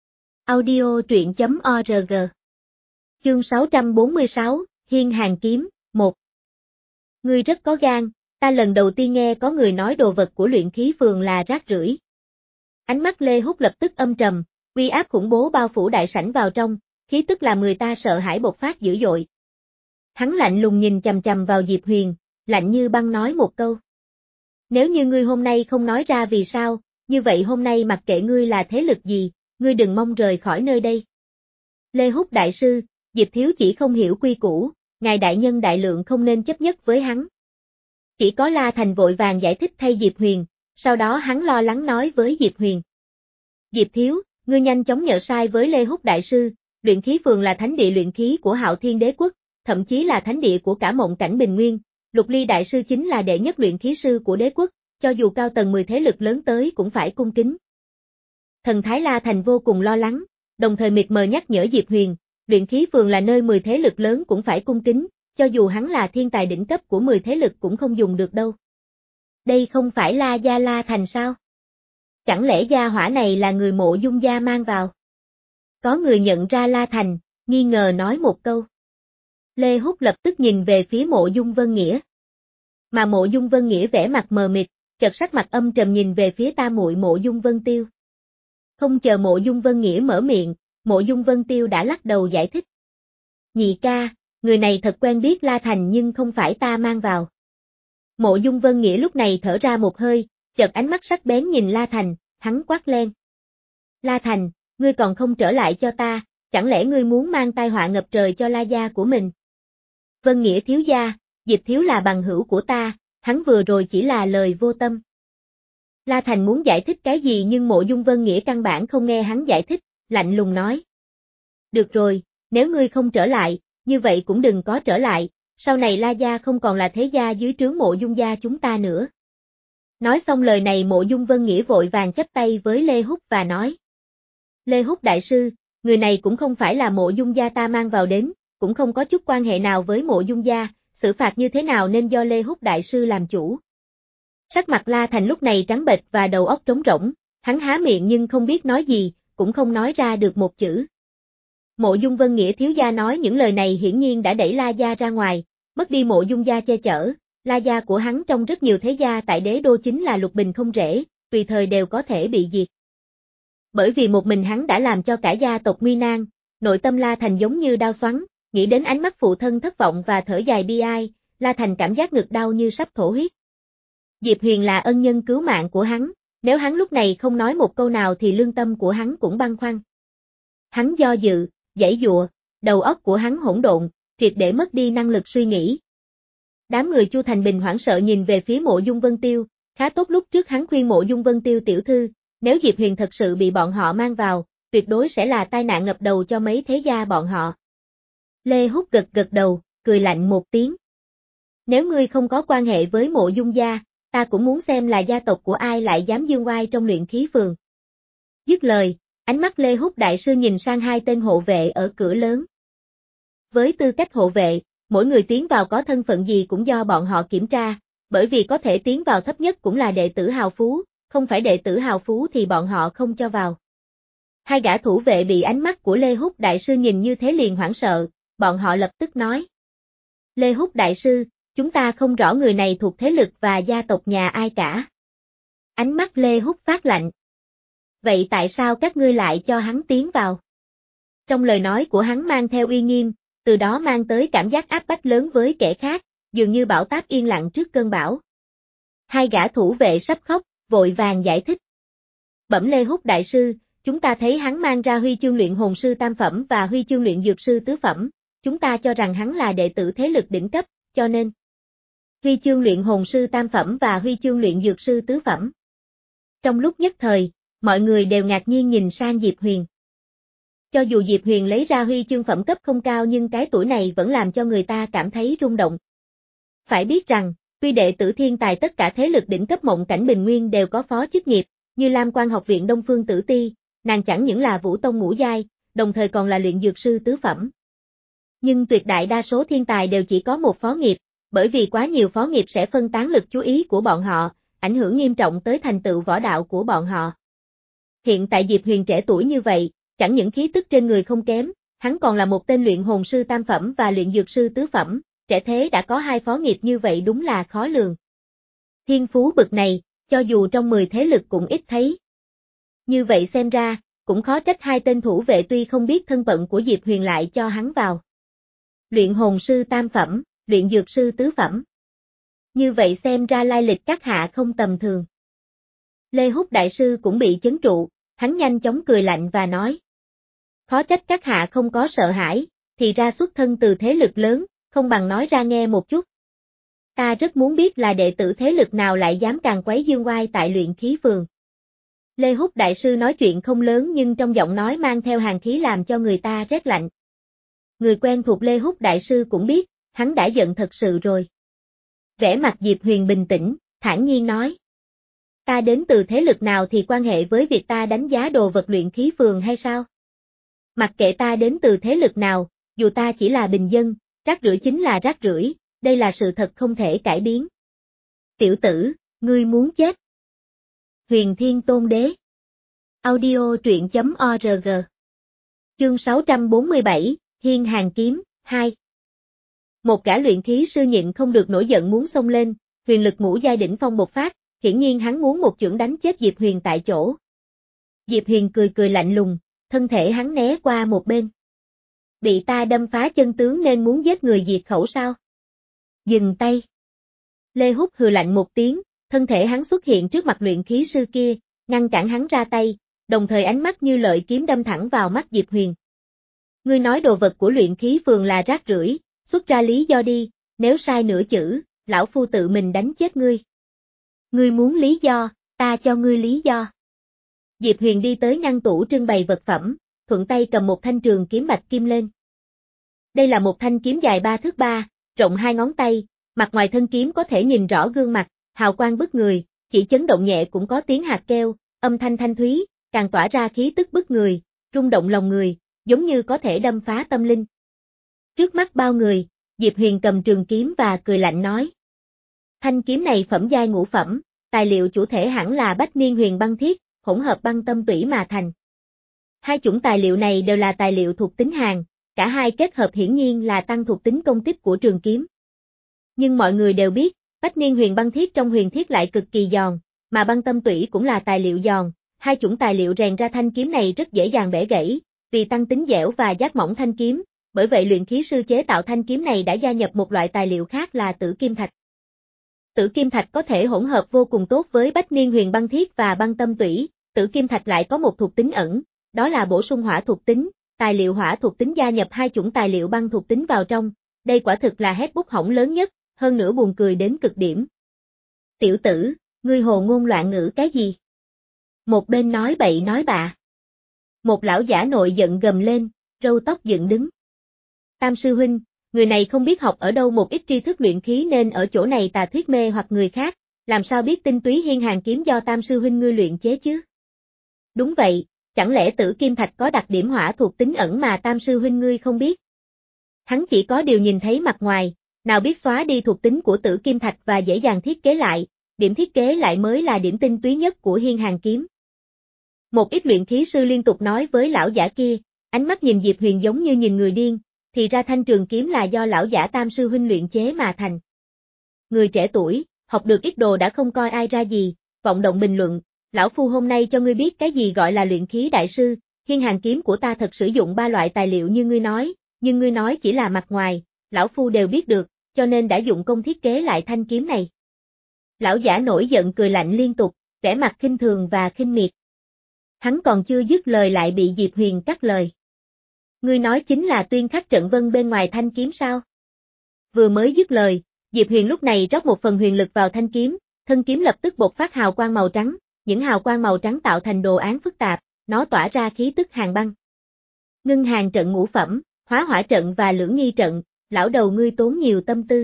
Audio truyện chấm org. Chương sáu trăm bốn mươi sáu, Hiên Hàng Kiếm, một. Ngươi rất có gan, ta lần đầu tiên nghe có người nói đồ vật của luyện khí phường là rác rưởi. Ánh mắt Lê Húc lập tức âm trầm, uy áp khủng bố bao phủ đại sảnh vào trong, khí tức làm người ta sợ hãi bộc phát dữ dội. Hắn lạnh lùng nhìn chằm chằm vào Diệp Huyền, lạnh như băng nói một câu. Nếu như ngươi hôm nay không nói ra vì sao, như vậy hôm nay mặc kệ ngươi là thế lực gì, ngươi đừng mong rời khỏi nơi đây. Lê Húc đại sư, Diệp Thiếu chỉ không hiểu quy củ, ngài đại nhân đại lượng không nên chấp nhất với hắn. Chỉ có La Thành vội vàng giải thích thay Diệp Huyền, sau đó hắn lo lắng nói với Diệp Huyền. Diệp Thiếu, ngươi nhanh chóng nhờ sai với Lê Húc đại sư, luyện khí phường là thánh địa luyện khí của Hạo Thiên Đế quốc, thậm chí là thánh địa của cả mộng cảnh bình nguyên, Lục Ly đại sư chính là đệ nhất luyện khí sư của đế quốc, cho dù cao tầng mười thế lực lớn tới cũng phải cung kính. Thần Thái La Thành vô cùng lo lắng, đồng thời mịt mờ nhắc nhở Diệp Huyền, luyện khí phường là nơi mười thế lực lớn cũng phải cung kính, cho dù hắn là thiên tài đỉnh cấp của mười thế lực cũng không dùng được đâu. Đây không phải La gia La Thành sao? Chẳng lẽ gia hỏa này là người Mộ Dung gia mang vào? Có người nhận ra La Thành, nghi ngờ nói một câu. Lê Húc lập tức nhìn về phía Mộ Dung Vân Nghĩa. Mà Mộ Dung Vân Nghĩa vẻ mặt mờ mịt, chợt sắc mặt âm trầm nhìn về phía ta muội Mộ Dung Vân Tiêu. Không chờ Mộ Dung Vân Nghĩa mở miệng, Mộ Dung Vân Tiêu đã lắc đầu giải thích. Nhị ca, người này thật quen biết La Thành nhưng không phải ta mang vào. Mộ Dung Vân Nghĩa lúc này thở ra một hơi, chợt ánh mắt sắc bén nhìn La Thành, hắn quát lên. La Thành, ngươi còn không trở lại cho ta, chẳng lẽ ngươi muốn mang tai họa ngập trời cho La gia của mình? Vân Nghĩa thiếu gia, Diệp Thiếu là bằng hữu của ta, hắn vừa rồi chỉ là lời vô tâm. La Thành muốn giải thích cái gì nhưng Mộ Dung Vân Nghĩa căn bản không nghe hắn giải thích, lạnh lùng nói. Được rồi, nếu ngươi không trở lại, như vậy cũng đừng có trở lại, sau này La gia không còn là thế gia dưới trướng Mộ Dung gia chúng ta nữa. Nói xong lời này Mộ Dung Vân Nghĩa vội vàng chắp tay với Lê Húc và nói. Lê Húc đại sư, người này cũng không phải là Mộ Dung gia ta mang vào đến, cũng không có chút quan hệ nào với Mộ Dung gia, xử phạt như thế nào nên do Lê Húc đại sư làm chủ. Sắc mặt La Thành lúc này trắng bệch và đầu óc trống rỗng, hắn há miệng nhưng không biết nói gì, cũng không nói ra được một chữ. Mộ Dung Vân Nghĩa thiếu gia nói những lời này hiển nhiên đã đẩy La gia ra ngoài, mất đi Mộ Dung gia che chở, La gia của hắn trong rất nhiều thế gia tại đế đô chính là lục bình không rễ, tùy thời đều có thể bị diệt. Bởi vì một mình hắn đã làm cho cả gia tộc nguy nan, nội tâm La Thành giống như đau xoắn, nghĩ đến ánh mắt phụ thân thất vọng và thở dài bi ai, La Thành cảm giác ngực đau như sắp thổ huyết. Diệp Huyền là ân nhân cứu mạng của hắn, nếu hắn lúc này không nói một câu nào thì lương tâm của hắn cũng băn khoăn. Hắn do dự, giãy giụa, đầu óc của hắn hỗn độn, triệt để mất đi năng lực suy nghĩ. Đám người Chu Thành Bình hoảng sợ nhìn về phía Mộ Dung Vân Tiêu, khá tốt lúc trước hắn khuyên Mộ Dung Vân Tiêu tiểu thư, nếu Diệp Huyền thật sự bị bọn họ mang vào, tuyệt đối sẽ là tai nạn ngập đầu cho mấy thế gia bọn họ. Lê Húc gật gật đầu, cười lạnh một tiếng. Nếu ngươi không có quan hệ với Mộ Dung gia, ta cũng muốn xem là gia tộc của ai lại dám dương oai trong luyện khí phường. Dứt lời, ánh mắt Lê Húc đại sư nhìn sang hai tên hộ vệ ở cửa lớn. Với tư cách hộ vệ, mỗi người tiến vào có thân phận gì cũng do bọn họ kiểm tra, bởi vì có thể tiến vào thấp nhất cũng là đệ tử hào phú, không phải đệ tử hào phú thì bọn họ không cho vào. Hai gã thủ vệ bị ánh mắt của Lê Húc đại sư nhìn như thế liền hoảng sợ, bọn họ lập tức nói. Lê Húc đại sư, chúng ta không rõ người này thuộc thế lực và gia tộc nhà ai cả. Ánh mắt Lê Húc phát lạnh. Vậy tại sao các ngươi lại cho hắn tiến vào? Trong lời nói của hắn mang theo uy nghiêm, từ đó mang tới cảm giác áp bách lớn với kẻ khác, dường như bão táp yên lặng trước cơn bão. Hai gã thủ vệ sắp khóc, vội vàng giải thích. Bẩm Lê Húc đại sư, chúng ta thấy hắn mang ra huy chương luyện hồn sư tam phẩm và huy chương luyện dược sư tứ phẩm, chúng ta cho rằng hắn là đệ tử thế lực đỉnh cấp, cho nên. Huy chương luyện hồn sư tam phẩm và huy chương luyện dược sư tứ phẩm. Trong lúc nhất thời, mọi người đều ngạc nhiên nhìn sang Diệp Huyền. Cho dù Diệp Huyền lấy ra huy chương phẩm cấp không cao nhưng cái tuổi này vẫn làm cho người ta cảm thấy rung động. Phải biết rằng, tuy đệ tử thiên tài tất cả thế lực đỉnh cấp mộng cảnh bình nguyên đều có phó chức nghiệp, như Lam Quan học viện Đông Phương Tử Ti, nàng chẳng những là vũ tông ngũ giai, đồng thời còn là luyện dược sư tứ phẩm. Nhưng tuyệt đại đa số thiên tài đều chỉ có một phó nghiệp, bởi vì quá nhiều phó nghiệp sẽ phân tán lực chú ý của bọn họ, ảnh hưởng nghiêm trọng tới thành tựu võ đạo của bọn họ. Hiện tại Diệp Huyền trẻ tuổi như vậy, chẳng những khí tức trên người không kém, hắn còn là một tên luyện hồn sư tam phẩm và luyện dược sư tứ phẩm, trẻ thế đã có hai phó nghiệp như vậy đúng là khó lường. Thiên phú bực này, cho dù trong mười thế lực cũng ít thấy. Như vậy xem ra, cũng khó trách hai tên thủ vệ tuy không biết thân phận của Diệp Huyền lại cho hắn vào. Luyện hồn sư tam phẩm, luyện dược sư tứ phẩm. Như vậy xem ra lai lịch các hạ không tầm thường. Lê Húc đại sư cũng bị chấn trụ, hắn nhanh chóng cười lạnh và nói. Khó trách các hạ không có sợ hãi, thì ra xuất thân từ thế lực lớn, không bằng nói ra nghe một chút. Ta rất muốn biết là đệ tử thế lực nào lại dám càn quấy dương oai tại luyện khí phường. Lê Húc đại sư nói chuyện không lớn nhưng trong giọng nói mang theo hàn khí làm cho người ta rét lạnh. Người quen thuộc Lê Húc đại sư cũng biết, hắn đã giận thật sự rồi. Vẻ mặt Diệp Huyền bình tĩnh, thản nhiên nói. Ta đến từ thế lực nào thì quan hệ với việc ta đánh giá đồ vật luyện khí phường hay sao? Mặc kệ ta đến từ thế lực nào, dù ta chỉ là bình dân, rác rưởi chính là rác rưởi, đây là sự thật không thể cải biến. Tiểu tử, ngươi muốn chết. Huyền Thiên Tôn Đế. Audio truyện chấm org. Chương sáu trăm bốn mươi bảy, Hiên Hàng Kiếm, hai. Một gã luyện khí sư nhịn không được nổi giận muốn xông lên, huyền lực ngũ giai đỉnh phong bộc phát, hiển nhiên hắn muốn một chưởng đánh chết Diệp Huyền tại chỗ. Diệp Huyền cười cười lạnh lùng, thân thể hắn né qua một bên. Bị ta đâm phá chân tướng nên muốn giết người diệt khẩu sao? Dừng tay. Lê Húc hừ lạnh một tiếng, thân thể hắn xuất hiện trước mặt luyện khí sư kia, ngăn cản hắn ra tay, đồng thời ánh mắt như lợi kiếm đâm thẳng vào mắt Diệp Huyền. Ngươi nói đồ vật của luyện khí phường là rác rưởi, xuất ra lý do đi, nếu sai nửa chữ, lão phu tự mình đánh chết ngươi. Ngươi muốn lý do, ta cho ngươi lý do. Diệp Huyền đi tới ngăn tủ trưng bày vật phẩm, thuận tay cầm một thanh trường kiếm bạch kim lên. Đây là một thanh kiếm dài ba thước ba, rộng hai ngón tay, mặt ngoài thân kiếm có thể nhìn rõ gương mặt, hào quang bức người, chỉ chấn động nhẹ cũng có tiếng hạt kêu, âm thanh thanh thúy, càng tỏa ra khí tức bức người, rung động lòng người, giống như có thể đâm phá tâm linh. Trước mắt bao người, Diệp Huyền cầm trường kiếm và cười lạnh nói. Thanh kiếm này phẩm giai ngũ phẩm, tài liệu chủ thể hẳn là bách niên huyền băng thiết, hỗn hợp băng tâm tủy mà thành. Hai chủng tài liệu này đều là tài liệu thuộc tính hàn, cả hai kết hợp hiển nhiên là tăng thuộc tính công kích của trường kiếm. Nhưng mọi người đều biết, bách niên huyền băng thiết trong huyền thiết lại cực kỳ giòn, mà băng tâm tủy cũng là tài liệu giòn, hai chủng tài liệu rèn ra thanh kiếm này rất dễ dàng bẻ gãy, vì tăng tính dẻo và giác mỏng thanh kiếm, bởi vậy luyện khí sư chế tạo thanh kiếm này đã gia nhập một loại tài liệu khác là tử kim thạch. Tử kim thạch có thể hỗn hợp vô cùng tốt với bách niên huyền băng thiết và băng tâm tủy, tử kim thạch lại có một thuộc tính ẩn, đó là bổ sung hỏa thuộc tính, tài liệu hỏa thuộc tính gia nhập hai chủng tài liệu băng thuộc tính vào trong, đây quả thực là hét bút hỏng lớn nhất, hơn nữa buồn cười đến cực điểm. Tiểu tử, ngươi hồ ngôn loạn ngữ cái gì? Một bên nói bậy nói bạ. Một lão giả nội giận gầm lên, râu tóc dựng đứng. Tam sư huynh, người này không biết học ở đâu một ít tri thức luyện khí nên ở chỗ này tà thuyết mê hoặc người khác, làm sao biết tinh túy hiên hàng kiếm do tam sư huynh ngươi luyện chế chứ? Đúng vậy, chẳng lẽ tử kim thạch có đặc điểm hỏa thuộc tính ẩn mà tam sư huynh ngươi không biết? Hắn chỉ có điều nhìn thấy mặt ngoài, nào biết xóa đi thuộc tính của tử kim thạch và dễ dàng thiết kế lại, điểm thiết kế lại mới là điểm tinh túy nhất của hiên hàng kiếm. Một ít luyện khí sư liên tục nói với lão giả kia, ánh mắt nhìn Diệp Huyền giống như nhìn người điên, thì ra thanh trường kiếm là do lão giả tam sư huynh luyện chế mà thành. Người trẻ tuổi, học được ít đồ đã không coi ai ra gì, vọng động bình luận, lão phu hôm nay cho ngươi biết cái gì gọi là luyện khí đại sư, hiên hàn kiếm của ta thật sử dụng ba loại tài liệu như ngươi nói, nhưng ngươi nói chỉ là mặt ngoài, lão phu đều biết được, cho nên đã dụng công thiết kế lại thanh kiếm này. Lão giả nổi giận cười lạnh liên tục, vẻ mặt khinh thường và khinh miệt. Hắn còn chưa dứt lời lại bị Diệp Huyền cắt lời. Ngươi nói chính là tuyên khắc trận vân bên ngoài thanh kiếm sao? Vừa mới dứt lời, Diệp Huyền lúc này rót một phần huyền lực vào thanh kiếm, thân kiếm lập tức bộc phát hào quang màu trắng, những hào quang màu trắng tạo thành đồ án phức tạp, nó tỏa ra khí tức hàn băng. Ngưng hàn trận ngũ phẩm, hóa hỏa trận và lưỡng nghi trận, lão đầu ngươi tốn nhiều tâm tư.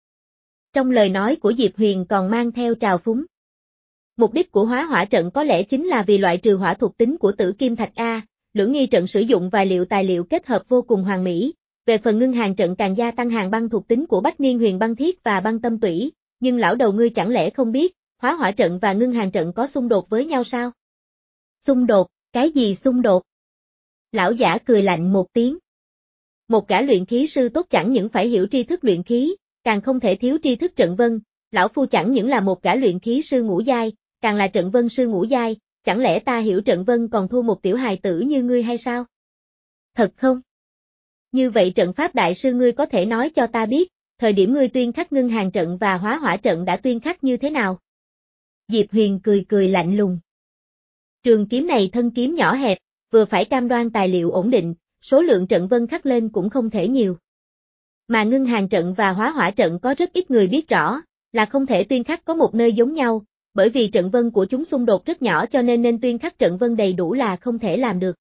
Trong lời nói của Diệp Huyền còn mang theo trào phúng. Mục đích của hóa hỏa trận có lẽ chính là vì loại trừ hỏa thuộc tính của tử kim thạch A, lưỡng nghi trận sử dụng vài liệu tài liệu kết hợp vô cùng hoàn mỹ, về phần ngưng hàn trận càng gia tăng hàn băng thuộc tính của bách niên huyền băng thiết và băng tâm tủy, nhưng lão đầu ngươi chẳng lẽ không biết, hóa hỏa trận và ngưng hàn trận có xung đột với nhau sao? Xung đột, cái gì xung đột? Lão giả cười lạnh một tiếng. Một gã luyện khí sư tốt chẳng những phải hiểu tri thức luyện khí, càng không thể thiếu tri thức trận vân, lão phu chẳng những là một gã luyện khí sư ngũ giai, càng là trận vân sư ngũ giai, chẳng lẽ ta hiểu trận vân còn thua một tiểu hài tử như ngươi hay sao? Thật không? Như vậy trận pháp đại sư ngươi có thể nói cho ta biết, thời điểm ngươi tuyên khắc ngưng hàn trận và hóa hỏa trận đã tuyên khắc như thế nào? Diệp Huyền cười cười lạnh lùng. Trường kiếm này thân kiếm nhỏ hẹp, vừa phải cam đoan tài liệu ổn định, số lượng trận vân khắc lên cũng không thể nhiều. Mà ngưng hàn trận và hóa hỏa trận có rất ít người biết rõ, là không thể tuyên khắc có một nơi giống nhau, bởi vì trận vân của chúng xung đột rất nhỏ cho nên nên tuyên khắc trận vân đầy đủ là không thể làm được.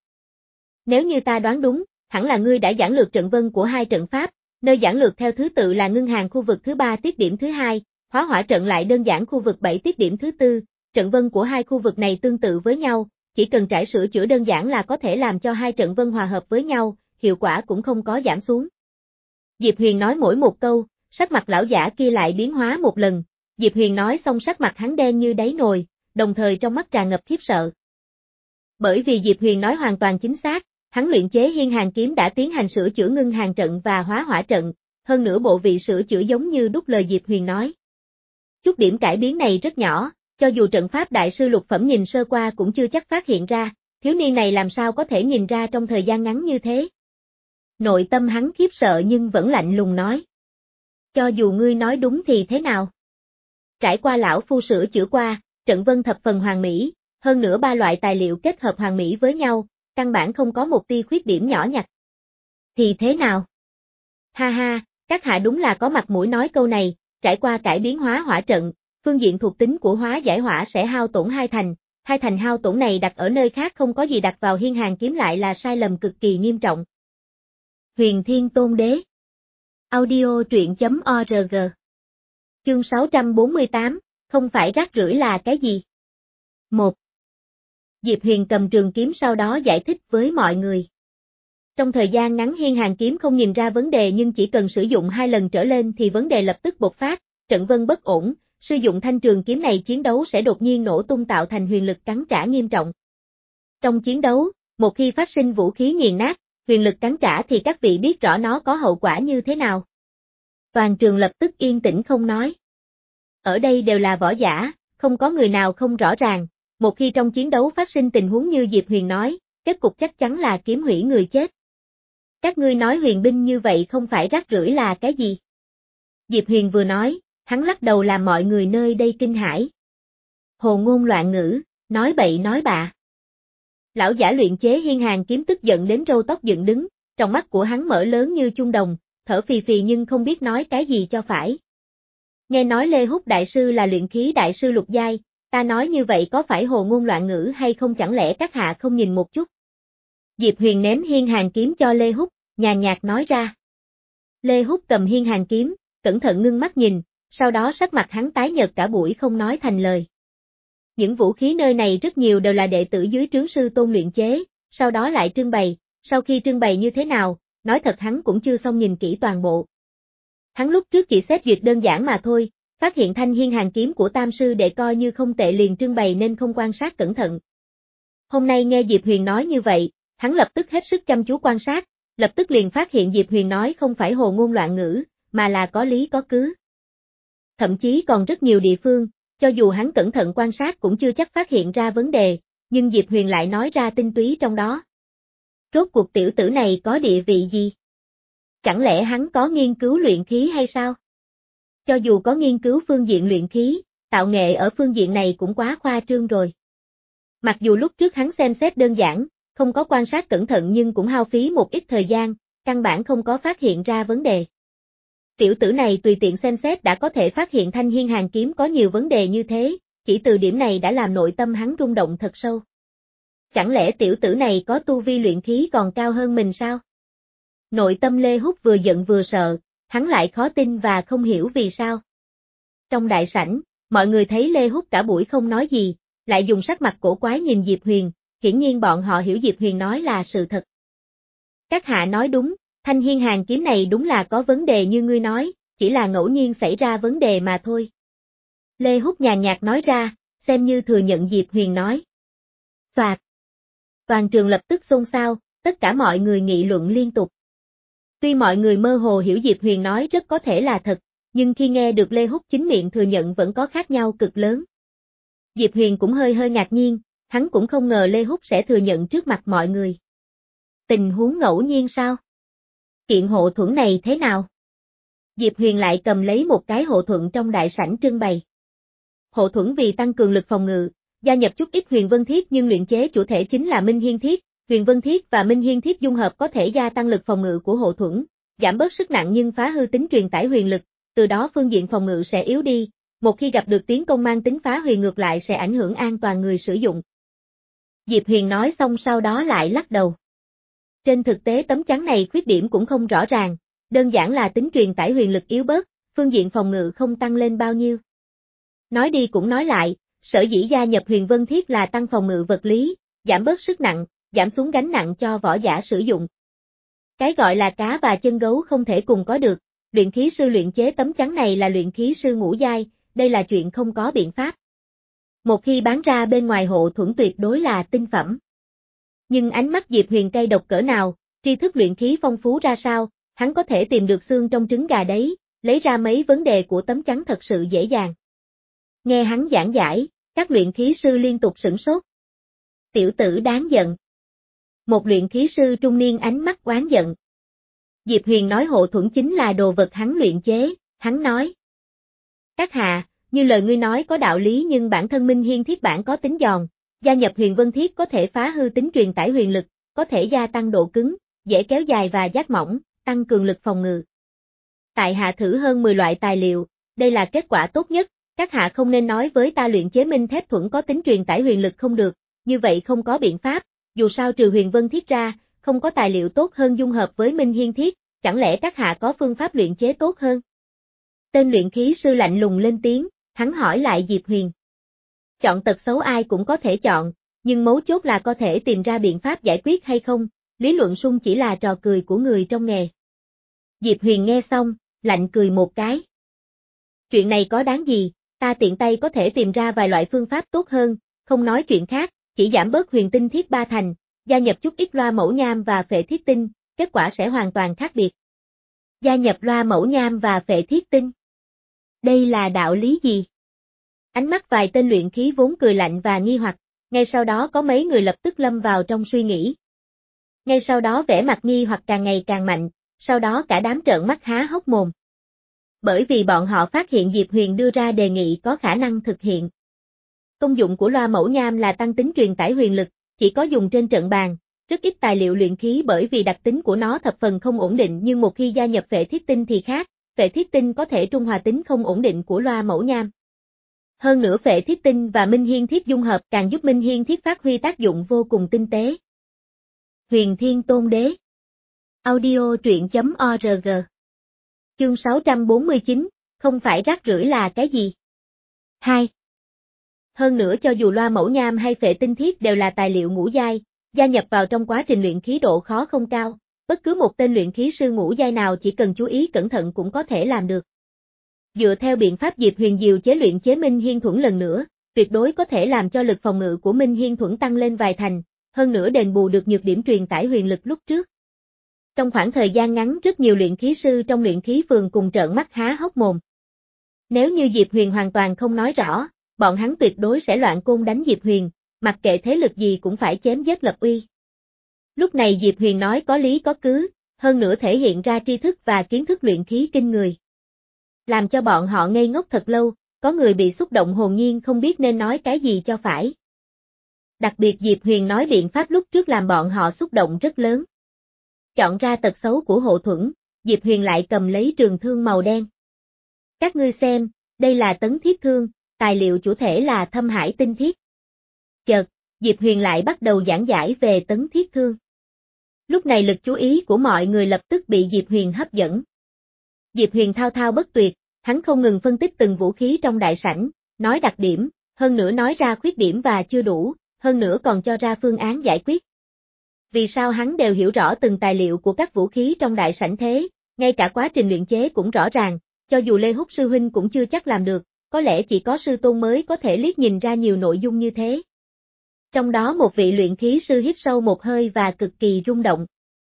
Nếu như ta đoán đúng, hẳn là ngươi đã giản lược trận vân của hai trận pháp, nơi giản lược theo thứ tự là ngưng hàn khu vực thứ ba tiết điểm thứ hai, hóa hỏa trận lại đơn giản khu vực bảy tiết điểm thứ tư, trận vân của hai khu vực này tương tự với nhau, chỉ cần trải sửa chữa đơn giản là có thể làm cho hai trận vân hòa hợp với nhau, hiệu quả cũng không có giảm xuống. Diệp Huyền nói mỗi một câu, sắc mặt lão giả kia lại biến hóa một lần, Diệp Huyền nói xong sắc mặt hắn đen như đáy nồi, đồng thời trong mắt tràn ngập khiếp sợ. Bởi vì Diệp Huyền nói hoàn toàn chính xác, hắn luyện chế hiên hàn kiếm đã tiến hành sửa chữa ngưng hàn trận và hóa hỏa trận, hơn nữa bộ vị sửa chữa giống như đúc lời Diệp Huyền nói. Chút điểm cải biến này rất nhỏ, cho dù trận pháp đại sư lục phẩm nhìn sơ qua cũng chưa chắc phát hiện ra, thiếu niên này làm sao có thể nhìn ra trong thời gian ngắn như thế. Nội tâm hắn khiếp sợ nhưng vẫn lạnh lùng nói. Cho dù ngươi nói đúng thì thế nào? Trải qua lão phu sửa chữa qua, trận vân thập phần hoàn mỹ, hơn nữa ba loại tài liệu kết hợp hoàn mỹ với nhau, căn bản không có một tia khuyết điểm nhỏ nhặt. Thì thế nào? Ha ha, các hạ đúng là có mặt mũi nói câu này, trải qua cải biến hóa hỏa trận, phương diện thuộc tính của hóa giải hỏa sẽ hao tổn hai thành, hai thành hao tổn này đặt ở nơi khác không có gì đặt vào hiên hàn kiếm lại là sai lầm cực kỳ nghiêm trọng. Huyền Thiên Tôn Đế. Audio truyện chấm org. Chương sáu trăm bốn mươi tám, không phải rác rưởi là cái gì? một. Diệp Huyền cầm trường kiếm sau đó giải thích với mọi người. Trong thời gian ngắn hiên hàn kiếm không nhìn ra vấn đề nhưng chỉ cần sử dụng hai lần trở lên thì vấn đề lập tức bộc phát, trận vân bất ổn, sử dụng thanh trường kiếm này chiến đấu sẽ đột nhiên nổ tung tạo thành huyền lực cắn trả nghiêm trọng. Trong chiến đấu, một khi phát sinh vũ khí nghiền nát, huyền lực cắn trả thì các vị biết rõ nó có hậu quả như thế nào. Toàn trường lập tức yên tĩnh không nói. Ở đây đều là võ giả, không có người nào không rõ ràng, một khi trong chiến đấu phát sinh tình huống như Diệp Huyền nói, kết cục chắc chắn là kiếm hủy người chết. Các ngươi nói huyền binh như vậy không phải rác rưởi là cái gì? Diệp Huyền vừa nói, hắn lắc đầu làm mọi người nơi đây kinh hãi. Hồ ngôn loạn ngữ, nói bậy nói bạ. Lão giả luyện chế hiên hàn kiếm tức giận đến râu tóc dựng đứng, trong mắt của hắn mở lớn như chuông đồng, thở phì phì nhưng không biết nói cái gì cho phải. Nghe nói Lê Húc đại sư là luyện khí đại sư lục giai, ta nói như vậy có phải hồ ngôn loạn ngữ hay không, chẳng lẽ các hạ không nhìn một chút? Diệp Huyền ném hiên hàn kiếm cho Lê Húc, nhàn nhạt nói ra. Lê Húc cầm hiên hàn kiếm, cẩn thận ngưng mắt nhìn, sau đó sắc mặt hắn tái nhợt cả buổi không nói thành lời. Những vũ khí nơi này rất nhiều đều là đệ tử dưới trướng sư tôn luyện chế, sau đó lại trưng bày, sau khi trưng bày như thế nào, nói thật hắn cũng chưa xong nhìn kỹ toàn bộ. Hắn lúc trước chỉ xét duyệt đơn giản mà thôi, phát hiện thanh hiên hàn kiếm của tam sư đệ coi như không tệ liền trưng bày nên không quan sát cẩn thận. Hôm nay nghe Diệp Huyền nói như vậy, hắn lập tức hết sức chăm chú quan sát, lập tức liền phát hiện Diệp Huyền nói không phải hồ ngôn loạn ngữ, mà là có lý có cứ. thậm chí còn rất nhiều địa phương, cho dù hắn cẩn thận quan sát cũng chưa chắc phát hiện ra vấn đề, nhưng Diệp Huyền lại nói ra tinh túy trong đó. Rốt cuộc tiểu tử này có địa vị gì? Chẳng lẽ hắn có nghiên cứu luyện khí hay sao? Cho dù có nghiên cứu phương diện luyện khí, tạo nghệ ở phương diện này cũng quá khoa trương rồi. Mặc dù lúc trước hắn xem xét đơn giản, không có quan sát cẩn thận nhưng cũng hao phí một ít thời gian, căn bản không có phát hiện ra vấn đề. Tiểu tử này tùy tiện xem xét đã có thể phát hiện Thanh Hiên Hàn kiếm có nhiều vấn đề như thế, chỉ từ điểm này đã làm nội tâm hắn rung động thật sâu. Chẳng lẽ tiểu tử này có tu vi luyện khí còn cao hơn mình sao? Nội tâm Lê Húc vừa giận vừa sợ, hắn lại khó tin và không hiểu vì sao. Trong đại sảnh, mọi người thấy Lê Húc cả buổi không nói gì, lại dùng sắc mặt cổ quái nhìn Diệp Huyền, hiển nhiên bọn họ hiểu Diệp Huyền nói là sự thật. Các hạ nói đúng, Thanh Hiên Hàn kiếm này đúng là có vấn đề như ngươi nói, chỉ là ngẫu nhiên xảy ra vấn đề mà thôi. Lê Húc nhàn nhạt nói ra, xem như thừa nhận Diệp Huyền nói. Soạt. Toàn trường lập tức xôn xao, tất cả mọi người nghị luận liên tục. Tuy mọi người mơ hồ hiểu Diệp Huyền nói rất có thể là thật, nhưng khi nghe được Lê Húc chính miệng thừa nhận vẫn có khác nhau cực lớn. Diệp Huyền cũng hơi hơi ngạc nhiên, hắn cũng không ngờ Lê Húc sẽ thừa nhận trước mặt mọi người. Tình huống ngẫu nhiên sao? Kiện hộ thuẫn này thế nào? Diệp Huyền lại cầm lấy một cái hộ thuẫn trong đại sảnh trưng bày. Hộ thuẫn vì tăng cường lực phòng ngự, gia nhập chút ít huyền vân thiết nhưng luyện chế chủ thể chính là Minh Hiên Thiết, huyền vân thiết và Minh Hiên Thiết dung hợp có thể gia tăng lực phòng ngự của hộ thuẫn, giảm bớt sức nặng nhưng phá hư tính truyền tải huyền lực, từ đó phương diện phòng ngự sẽ yếu đi, một khi gặp được tiến công mang tính phá huyền ngược lại sẽ ảnh hưởng an toàn người sử dụng. Diệp Huyền nói xong sau đó lại lắc đầu. Trên thực tế tấm chắn này khuyết điểm cũng không rõ ràng, đơn giản là tính truyền tải huyền lực yếu bớt, phương diện phòng ngự không tăng lên bao nhiêu. Nói đi cũng nói lại, sở dĩ gia nhập huyền vân thiết là tăng phòng ngự vật lý, giảm bớt sức nặng, giảm xuống gánh nặng cho võ giả sử dụng. Cái gọi là cá và chân gấu không thể cùng có được, luyện khí sư luyện chế tấm chắn này là luyện khí sư ngũ giai, đây là chuyện không có biện pháp. Một khi bán ra bên ngoài hộ thuẫn tuyệt đối là tinh phẩm. Nhưng ánh mắt Diệp Huyền cay độc cỡ nào, tri thức luyện khí phong phú ra sao, hắn có thể tìm được xương trong trứng gà đấy, lấy ra mấy vấn đề của tấm chắn thật sự dễ dàng. Nghe hắn giảng giải, các luyện khí sư liên tục sửng sốt. Tiểu tử đáng giận. Một luyện khí sư trung niên ánh mắt oán giận. Diệp Huyền nói hộ thuẫn chính là đồ vật hắn luyện chế, hắn nói. Các hạ, như lời ngươi nói có đạo lý nhưng bản thân Minh Hiên Thiết bản có tính giòn, gia nhập huyền vân thiết có thể phá hư tính truyền tải huyền lực, có thể gia tăng độ cứng, dễ kéo dài và giác mỏng, tăng cường lực phòng ngự. Tại hạ thử hơn mười loại tài liệu, đây là kết quả tốt nhất, các hạ không nên nói với ta luyện chế minh thép thuẫn có tính truyền tải huyền lực không được, như vậy không có biện pháp, dù sao trừ huyền vân thiết ra, không có tài liệu tốt hơn dung hợp với Minh Hiên Thiết, chẳng lẽ các hạ có phương pháp luyện chế tốt hơn? Tên luyện khí sư lạnh lùng lên tiếng, hắn hỏi lại Diệp Huyền. Chọn tật xấu ai cũng có thể chọn, nhưng mấu chốt là có thể tìm ra biện pháp giải quyết hay không, lý luận sung chỉ là trò cười của người trong nghề. Diệp Huyền nghe xong, lạnh cười một cái. Chuyện này có đáng gì, ta tiện tay có thể tìm ra vài loại phương pháp tốt hơn, không nói chuyện khác, chỉ giảm bớt huyền tinh thiết ba thành, gia nhập chút ít loa mẫu nham và phệ thiết tinh, kết quả sẽ hoàn toàn khác biệt. Gia nhập loa mẫu nham và phệ thiết tinh. Đây là đạo lý gì? Ánh mắt vài tên luyện khí vốn cười lạnh và nghi hoặc, ngay sau đó có mấy người lập tức lâm vào trong suy nghĩ. Ngay sau đó vẻ mặt nghi hoặc càng ngày càng mạnh, sau đó cả đám trợn mắt há hốc mồm. Bởi vì bọn họ phát hiện Diệp Huyền đưa ra đề nghị có khả năng thực hiện. Công dụng của loa mẫu nham là tăng tính truyền tải huyền lực, chỉ có dùng trên trận bàn, rất ít tài liệu luyện khí bởi vì đặc tính của nó thập phần không ổn định nhưng một khi gia nhập phệ thiết tinh thì khác, phệ thiết tinh có thể trung hòa tính không ổn định của loa mẫu nham. Hơn nữa phệ thiết tinh và Minh Hiên Thiết dung hợp càng giúp Minh Hiên Thiết phát huy tác dụng vô cùng tinh tế. Huyền Thiên Tôn Đế. Audio truyện chấm org. Chương sáu trăm bốn mươi chín, không phải rác rưởi là cái gì? hai. Hơn nữa cho dù loa mẫu nham hay phệ tinh thiết đều là tài liệu ngũ giai, gia nhập vào trong quá trình luyện khí độ khó không cao, bất cứ một tên luyện khí sư ngũ giai nào chỉ cần chú ý cẩn thận cũng có thể làm được. Dựa theo biện pháp Diệp Huyền diệu chế luyện chế Minh Hiên Thuẫn lần nữa, tuyệt đối có thể làm cho lực phòng ngự của Minh Hiên Thuẫn tăng lên vài thành, hơn nữa đền bù được nhược điểm truyền tải huyền lực lúc trước. Trong khoảng thời gian ngắn rất nhiều luyện khí sư trong luyện khí phường cùng trợn mắt há hốc mồm. Nếu như Diệp Huyền hoàn toàn không nói rõ, bọn hắn tuyệt đối sẽ loạn côn đánh Diệp Huyền, mặc kệ thế lực gì cũng phải chém giết lập uy. Lúc này Diệp Huyền nói có lý có cứ, hơn nữa thể hiện ra tri thức và kiến thức luyện khí kinh người. Làm cho bọn họ ngây ngốc thật lâu, có người bị xúc động hồn nhiên không biết nên nói cái gì cho phải. Đặc biệt Diệp Huyền nói biện pháp lúc trước làm bọn họ xúc động rất lớn. Chọn ra tật xấu của Hộ Thuẫn, Diệp Huyền lại cầm lấy trường thương màu đen. Các ngươi xem, đây là tấn thiết thương, tài liệu chủ thể là thâm hải tinh thiết. Chợt, Diệp Huyền lại bắt đầu giảng giải về tấn thiết thương. Lúc này lực chú ý của mọi người lập tức bị Diệp Huyền hấp dẫn. Diệp Huyền thao thao bất tuyệt, hắn không ngừng phân tích từng vũ khí trong đại sảnh, nói đặc điểm, hơn nữa nói ra khuyết điểm và chưa đủ, hơn nữa còn cho ra phương án giải quyết. Vì sao hắn đều hiểu rõ từng tài liệu của các vũ khí trong đại sảnh thế, ngay cả quá trình luyện chế cũng rõ ràng, cho dù Lê Húc sư huynh cũng chưa chắc làm được, có lẽ chỉ có sư tôn mới có thể liếc nhìn ra nhiều nội dung như thế. Trong đó một vị luyện khí sư hít sâu một hơi và cực kỳ rung động.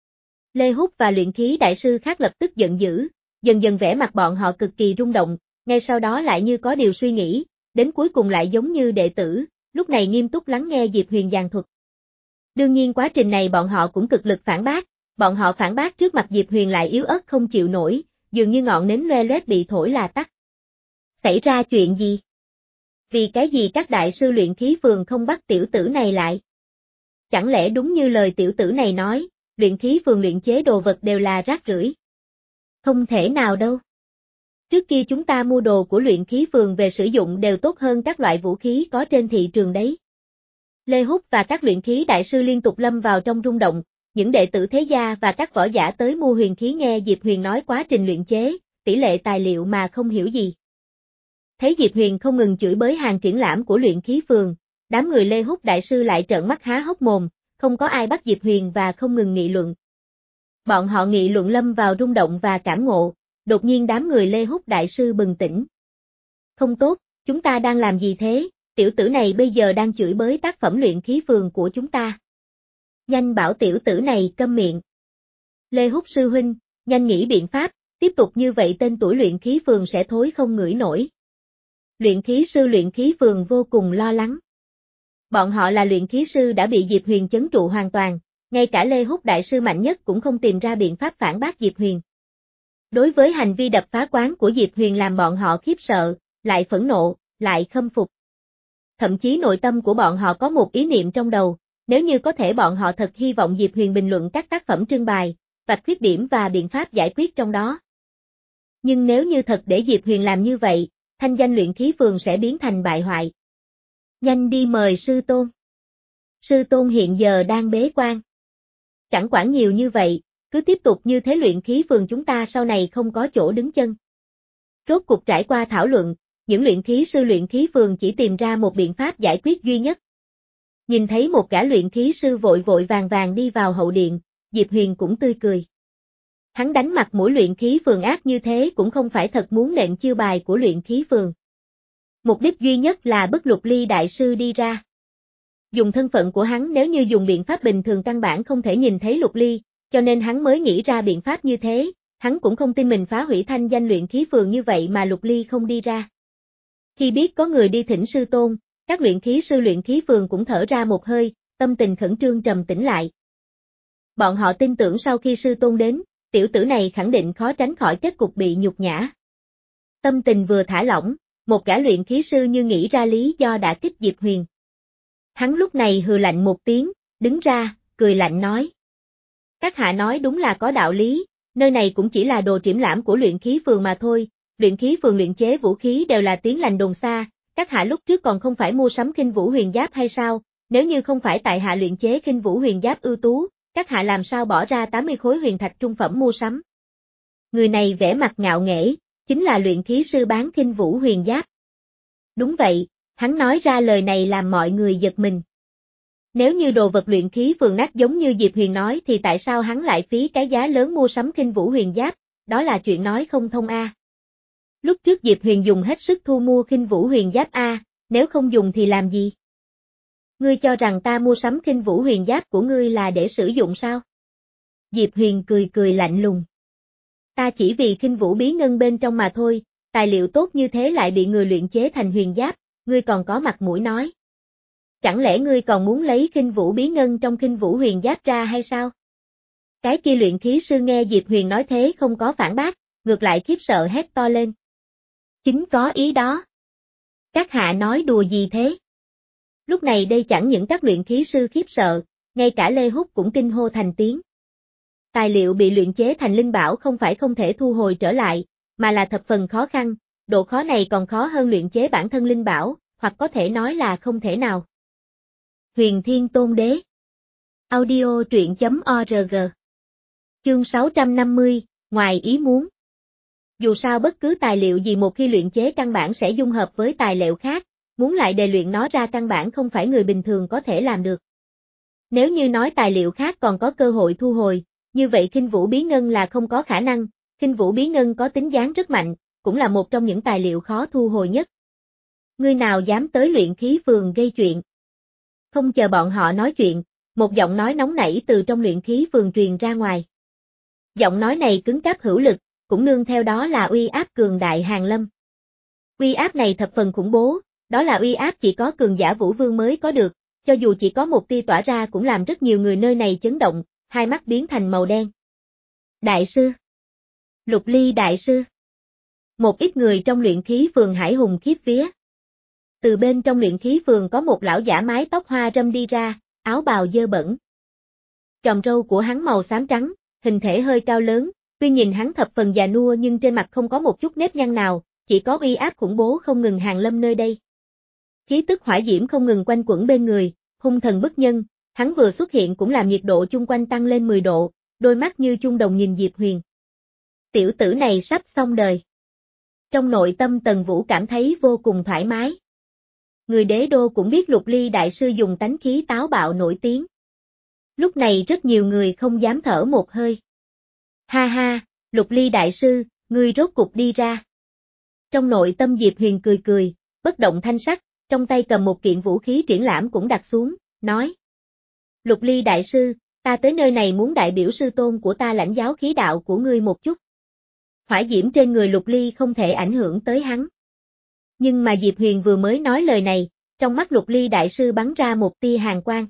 Lê Húc và luyện khí đại sư khác lập tức giận dữ, dần dần vẻ mặt bọn họ cực kỳ rung động, ngay sau đó lại như có điều suy nghĩ, đến cuối cùng lại giống như đệ tử, lúc này nghiêm túc lắng nghe Diệp Huyền giảng thuật. Đương nhiên quá trình này bọn họ cũng cực lực phản bác, bọn họ phản bác trước mặt Diệp Huyền lại yếu ớt không chịu nổi, dường như ngọn nến loe loét bị thổi là tắt. Xảy ra chuyện gì? Vì cái gì các đại sư luyện khí phường không bắt tiểu tử này lại? Chẳng lẽ đúng như lời tiểu tử này nói, luyện khí phường luyện chế đồ vật đều là rác rưởi? Không thể nào đâu. Trước kia chúng ta mua đồ của luyện khí phường về sử dụng đều tốt hơn các loại vũ khí có trên thị trường đấy. Lê Húc và các luyện khí đại sư liên tục lâm vào trong rung động, những đệ tử thế gia và các võ giả tới mua huyền khí nghe Diệp Huyền nói quá trình luyện chế, tỷ lệ tài liệu mà không hiểu gì. Thấy Diệp Huyền không ngừng chửi bới hàng triển lãm của luyện khí phường, đám người Lê Húc đại sư lại trợn mắt há hốc mồm, không có ai bắt Diệp Huyền và không ngừng nghị luận. Bọn họ nghị luận lâm vào rung động và cảm ngộ, đột nhiên đám người Lê Húc đại sư bừng tỉnh. Không tốt, chúng ta đang làm gì thế, tiểu tử này bây giờ đang chửi bới tác phẩm luyện khí phường của chúng ta. Nhanh bảo tiểu tử này câm miệng. Lê Húc sư huynh, nhanh nghĩ biện pháp, tiếp tục như vậy tên tuổi luyện khí phường sẽ thối không ngửi nổi. Luyện khí sư luyện khí phường vô cùng lo lắng. Bọn họ là luyện khí sư đã bị Diệp Huyền chấn trụ hoàn toàn, ngay cả Lê Húc đại sư mạnh nhất cũng không tìm ra biện pháp phản bác Diệp Huyền. Đối với hành vi đập phá quán của Diệp Huyền làm bọn họ khiếp sợ, lại phẫn nộ, lại khâm phục. Thậm chí nội tâm của bọn họ có một ý niệm trong đầu, nếu như có thể bọn họ thật hy vọng Diệp Huyền bình luận các tác phẩm trưng bày, vạch khuyết điểm và biện pháp giải quyết trong đó. Nhưng nếu như thật để Diệp Huyền làm như vậy, thanh danh luyện khí phường sẽ biến thành bại hoại. Nhanh đi mời sư tôn. Sư tôn hiện giờ đang bế quan. Chẳng quản nhiều như vậy, cứ tiếp tục như thế luyện khí phường chúng ta sau này không có chỗ đứng chân. Rốt cuộc trải qua thảo luận, những luyện khí sư luyện khí phường chỉ tìm ra một biện pháp giải quyết duy nhất. Nhìn thấy một gã luyện khí sư vội vội vàng vàng đi vào hậu điện, Diệp Huyền cũng tươi cười. Hắn đánh mặt mũi luyện khí phường ác như thế cũng không phải thật muốn nện chiêu bài của luyện khí phường. Mục đích duy nhất là bức Lục Ly đại sư đi ra. Dùng thân phận của hắn nếu như dùng biện pháp bình thường căn bản không thể nhìn thấy Lục Ly, cho nên hắn mới nghĩ ra biện pháp như thế, hắn cũng không tin mình phá hủy thanh danh luyện khí phường như vậy mà Lục Ly không đi ra. Khi biết có người đi thỉnh sư tôn, các luyện khí sư luyện khí phường cũng thở ra một hơi, tâm tình khẩn trương trầm tĩnh lại. Bọn họ tin tưởng sau khi sư tôn đến, tiểu tử này khẳng định khó tránh khỏi kết cục bị nhục nhã. Tâm tình vừa thả lỏng, một gã luyện khí sư như nghĩ ra lý do đã kích Diệp Huyền. Hắn lúc này hừ lạnh một tiếng, đứng ra, cười lạnh nói. Các hạ nói đúng là có đạo lý, nơi này cũng chỉ là đồ triển lãm của luyện khí phường mà thôi, luyện khí phường luyện chế vũ khí đều là tiếng lành đồn xa, các hạ lúc trước còn không phải mua sắm Khinh Vũ Huyền Giáp hay sao, nếu như không phải tại hạ luyện chế Khinh Vũ Huyền Giáp ưu tú, các hạ làm sao bỏ ra tám mươi khối huyền thạch trung phẩm mua sắm. Người này vẻ mặt ngạo nghễ, chính là luyện khí sư bán Khinh Vũ Huyền Giáp. Đúng vậy, hắn nói ra lời này làm mọi người giật mình. Nếu như đồ vật luyện khí phường nát giống như Diệp Huyền nói thì tại sao hắn lại phí cái giá lớn mua sắm Khinh Vũ Huyền Giáp, đó là chuyện nói không thông a. Lúc trước Diệp Huyền dùng hết sức thu mua Khinh Vũ Huyền Giáp a, nếu không dùng thì làm gì? Ngươi cho rằng ta mua sắm Khinh Vũ Huyền Giáp của ngươi là để sử dụng sao? Diệp Huyền cười cười lạnh lùng. Ta chỉ vì Khinh Vũ bí ngân bên trong mà thôi, Tài liệu tốt như thế lại bị người luyện chế thành huyền giáp, ngươi còn có mặt mũi nói. Chẳng lẽ ngươi còn muốn lấy Khinh Vũ bí ngân trong Khinh Vũ huyền giáp ra hay sao? Cái kia luyện khí sư nghe Diệp Huyền nói thế không có phản bác, ngược lại khiếp sợ hét to lên. Chính có ý đó. Các hạ nói đùa gì thế? Lúc này đây chẳng những các luyện khí sư khiếp sợ, ngay cả Lê Húc cũng kinh hô thành tiếng. Tài liệu bị luyện chế thành linh bảo không phải không thể thu hồi trở lại, mà là thập phần khó khăn, độ khó này còn khó hơn luyện chế bản thân linh bảo, hoặc có thể nói là không thể nào. Huyền Thiên Tôn Đế. Audio truyện chấm org. Chương sáu trăm năm mươi, ngoài ý muốn. Dù sao bất cứ tài liệu gì một khi luyện chế căn bản sẽ dung hợp với tài liệu khác, muốn lại đề luyện nó ra căn bản không phải người bình thường có thể làm được. Nếu như nói tài liệu khác còn có cơ hội thu hồi, như vậy Khinh Vũ bí ngân là không có khả năng, Khinh Vũ bí ngân có tính dáng rất mạnh, cũng là một trong những tài liệu khó thu hồi nhất. Ngươi nào dám tới luyện khí phường gây chuyện? Không chờ bọn họ nói chuyện, một giọng nói nóng nảy từ trong luyện khí phường truyền ra ngoài. Giọng nói này cứng cáp hữu lực, cũng nương theo đó là uy áp cường đại hàn lâm. Uy áp này thập phần khủng bố, đó là uy áp chỉ có cường giả Vũ Vương mới có được, cho dù chỉ có một tia tỏa ra cũng làm rất nhiều người nơi này chấn động, hai mắt biến thành màu đen. Đại sư. Lục Ly đại sư. Một ít người trong luyện khí phường hải hùng khiếp vía. Từ bên trong luyện khí phường có một lão giả mái tóc hoa râm đi ra, áo bào dơ bẩn. Chòm râu của hắn màu xám trắng, hình thể hơi cao lớn, tuy nhìn hắn thập phần già nua nhưng trên mặt không có một chút nếp nhăn nào, chỉ có uy áp khủng bố không ngừng hàn lâm nơi đây. Khí tức hỏa diễm không ngừng quanh quẩn bên người, hung thần bức nhân, hắn vừa xuất hiện cũng làm nhiệt độ chung quanh tăng lên mười độ, đôi mắt như chung đồng nhìn Diệp Huyền. Tiểu tử này sắp xong đời. Trong nội tâm Tần Vũ cảm thấy vô cùng thoải mái. Người đế đô cũng biết Lục Ly đại sư dùng tánh khí táo bạo nổi tiếng. Lúc này rất nhiều người không dám thở một hơi. Ha ha, Lục Ly đại sư, ngươi rốt cục đi ra. Trong nội tâm Diệp Huyền cười cười, bất động thanh sắc, trong tay cầm một kiện vũ khí triển lãm cũng đặt xuống, nói. Lục Ly đại sư, ta tới nơi này muốn đại biểu sư tôn của ta lãnh giáo khí đạo của ngươi một chút. Hỏa diễm trên người Lục Ly không thể ảnh hưởng tới hắn. Nhưng mà Diệp Huyền vừa mới nói lời này, trong mắt Lục Ly đại sư bắn ra một tia hàn quang.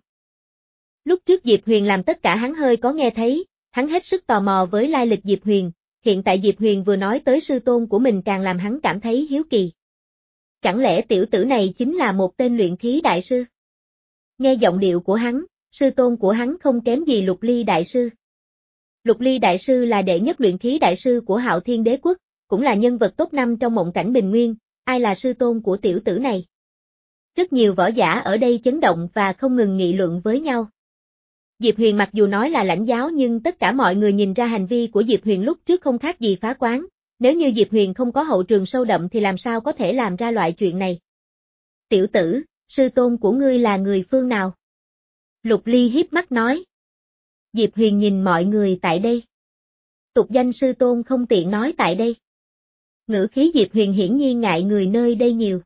Lúc trước Diệp Huyền làm tất cả hắn hơi có nghe thấy, hắn hết sức tò mò với lai lịch Diệp Huyền, hiện tại Diệp Huyền vừa nói tới sư tôn của mình càng làm hắn cảm thấy hiếu kỳ. Chẳng lẽ tiểu tử này chính là một tên luyện khí đại sư? Nghe giọng điệu của hắn, sư tôn của hắn không kém gì Lục Ly đại sư. Lục Ly đại sư là đệ nhất luyện khí đại sư của Hạo Thiên Đế quốc, cũng là nhân vật top năm trong mộng cảnh bình nguyên, ai là sư tôn của tiểu tử này? Rất nhiều võ giả ở đây chấn động và không ngừng nghị luận với nhau. Diệp Huyền mặc dù nói là lãnh giáo nhưng tất cả mọi người nhìn ra hành vi của Diệp Huyền lúc trước không khác gì phá quán, nếu như Diệp Huyền không có hậu trường sâu đậm thì làm sao có thể làm ra loại chuyện này. Tiểu tử, sư tôn của ngươi là người phương nào? Lục Ly hiếp mắt nói. Diệp Huyền nhìn mọi người tại đây. Tục danh sư tôn không tiện nói tại đây. Ngữ khí Diệp Huyền hiển nhiên ngại người nơi đây nhiều.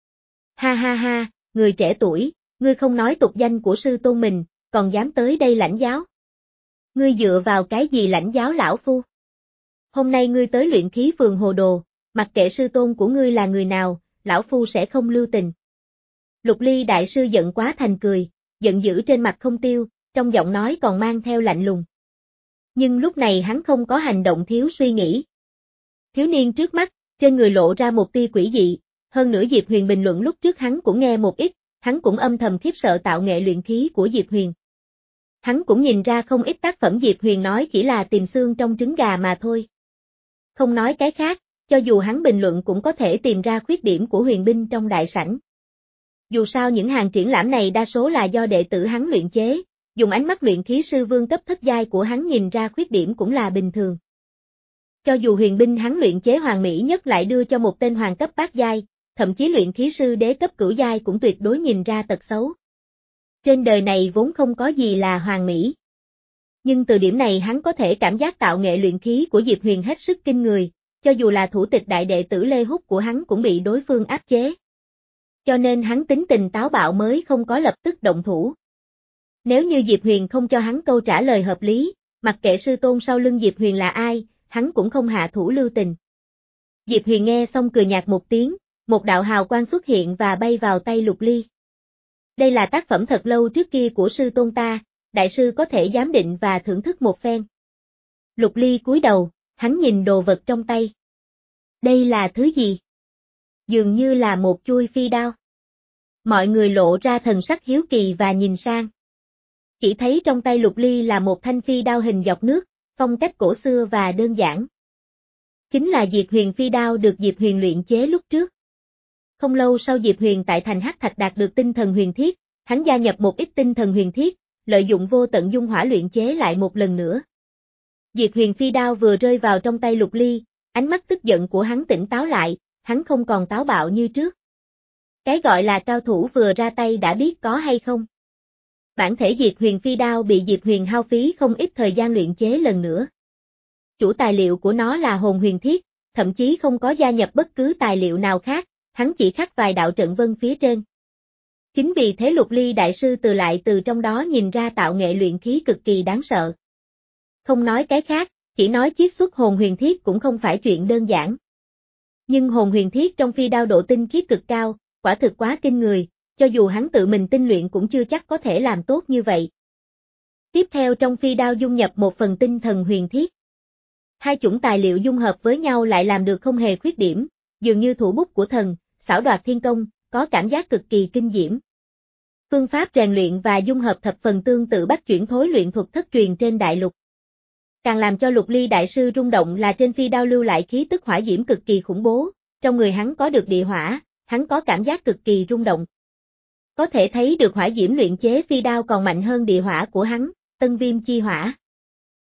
Ha ha ha, người trẻ tuổi, ngươi không nói tục danh của sư tôn mình, còn dám tới đây lãnh giáo. Ngươi dựa vào cái gì lãnh giáo lão phu? Hôm nay ngươi tới luyện khí phường hồ đồ, mặc kệ sư tôn của ngươi là người nào, lão phu sẽ không lưu tình. Lục Ly đại sư giận quá thành cười, giận dữ trên mặt không tiêu, trong giọng nói còn mang theo lạnh lùng. Nhưng lúc này hắn không có hành động thiếu suy nghĩ. Thiếu niên trước mắt, trên người lộ ra một tia quỷ dị, hơn nữa Diệp Huyền bình luận lúc trước hắn cũng nghe một ít, hắn cũng âm thầm khiếp sợ tạo nghệ luyện khí của Diệp Huyền. Hắn cũng nhìn ra không ít tác phẩm Diệp Huyền nói chỉ là tìm xương trong trứng gà mà thôi. Không nói cái khác, cho dù hắn bình luận cũng có thể tìm ra khuyết điểm của huyền binh trong đại sảnh. Dù sao những hàng triển lãm này đa số là do đệ tử hắn luyện chế, dùng ánh mắt luyện khí sư vương cấp thất giai của hắn nhìn ra khuyết điểm cũng là bình thường. Cho dù huyền binh hắn luyện chế hoàn mỹ nhất lại đưa cho một tên hoàng cấp bát giai, thậm chí luyện khí sư đế cấp cửu giai cũng tuyệt đối nhìn ra tật xấu. Trên đời này vốn không có gì là hoàn mỹ. Nhưng từ điểm này hắn có thể cảm giác tạo nghệ luyện khí của Diệp Huyền hết sức kinh người, cho dù là thủ tịch đại đệ tử Lê Húc của hắn cũng bị đối phương áp chế. Cho nên hắn tính tình táo bạo mới không có lập tức động thủ. Nếu như Diệp Huyền không cho hắn câu trả lời hợp lý, mặc kệ sư tôn sau lưng Diệp Huyền là ai, hắn cũng không hạ thủ lưu tình. Diệp Huyền nghe xong cười nhạt một tiếng, một đạo hào quang xuất hiện và bay vào tay Lục Ly. Đây là tác phẩm thật lâu trước kia của sư tôn ta, đại sư có thể giám định và thưởng thức một phen. Lục Ly cúi đầu, hắn nhìn đồ vật trong tay. Đây là thứ gì? Dường như là một chuôi phi đao. Mọi người lộ ra thần sắc hiếu kỳ và nhìn sang. Chỉ thấy trong tay Lục Ly là một thanh phi đao hình dọc nước, phong cách cổ xưa và đơn giản. Chính là Diệt Huyền phi đao được Diệp Huyền luyện chế lúc trước. Không lâu sau Diệp Huyền tại thành Hắc Thạch đạt được tinh thần huyền thiết, hắn gia nhập một ít tinh thần huyền thiết, lợi dụng vô tận dung hỏa luyện chế lại một lần nữa. Diệt Huyền phi đao vừa rơi vào trong tay Lục Ly, ánh mắt tức giận của hắn tỉnh táo lại, hắn không còn táo bạo như trước. Cái gọi là cao thủ vừa ra tay đã biết có hay không. Bản thể Diệt Huyền phi đao bị Diệp Huyền hao phí không ít thời gian luyện chế lần nữa. Chủ tài liệu của nó là hồn huyền thiết, thậm chí không có gia nhập bất cứ tài liệu nào khác, hắn chỉ khắc vài đạo trận vân phía trên. Chính vì thế Lục Ly đại sư từ lại từ trong đó nhìn ra tạo nghệ luyện khí cực kỳ đáng sợ. Không nói cái khác, chỉ nói chiết xuất hồn huyền thiết cũng không phải chuyện đơn giản. Nhưng hồn huyền thiết trong phi đao độ tinh khiết cực cao, quả thực quá kinh người, cho dù hắn tự mình tinh luyện cũng chưa chắc có thể làm tốt như vậy. Tiếp theo trong phi đao dung nhập một phần tinh thần huyền thiết. Hai chủng tài liệu dung hợp với nhau lại làm được không hề khuyết điểm, dường như thủ bút của thần, xảo đoạt thiên công, có cảm giác cực kỳ kinh diễm. Phương pháp rèn luyện và dung hợp thập phần tương tự bách chuyển thối luyện thuật thất truyền trên đại lục. Càng làm cho Lục Ly đại sư rung động là trên phi đao lưu lại khí tức hỏa diễm cực kỳ khủng bố, trong người hắn có được địa hỏa, hắn có cảm giác cực kỳ rung động. Có thể thấy được hỏa diễm luyện chế phi đao còn mạnh hơn địa hỏa của hắn, tân viêm chi hỏa.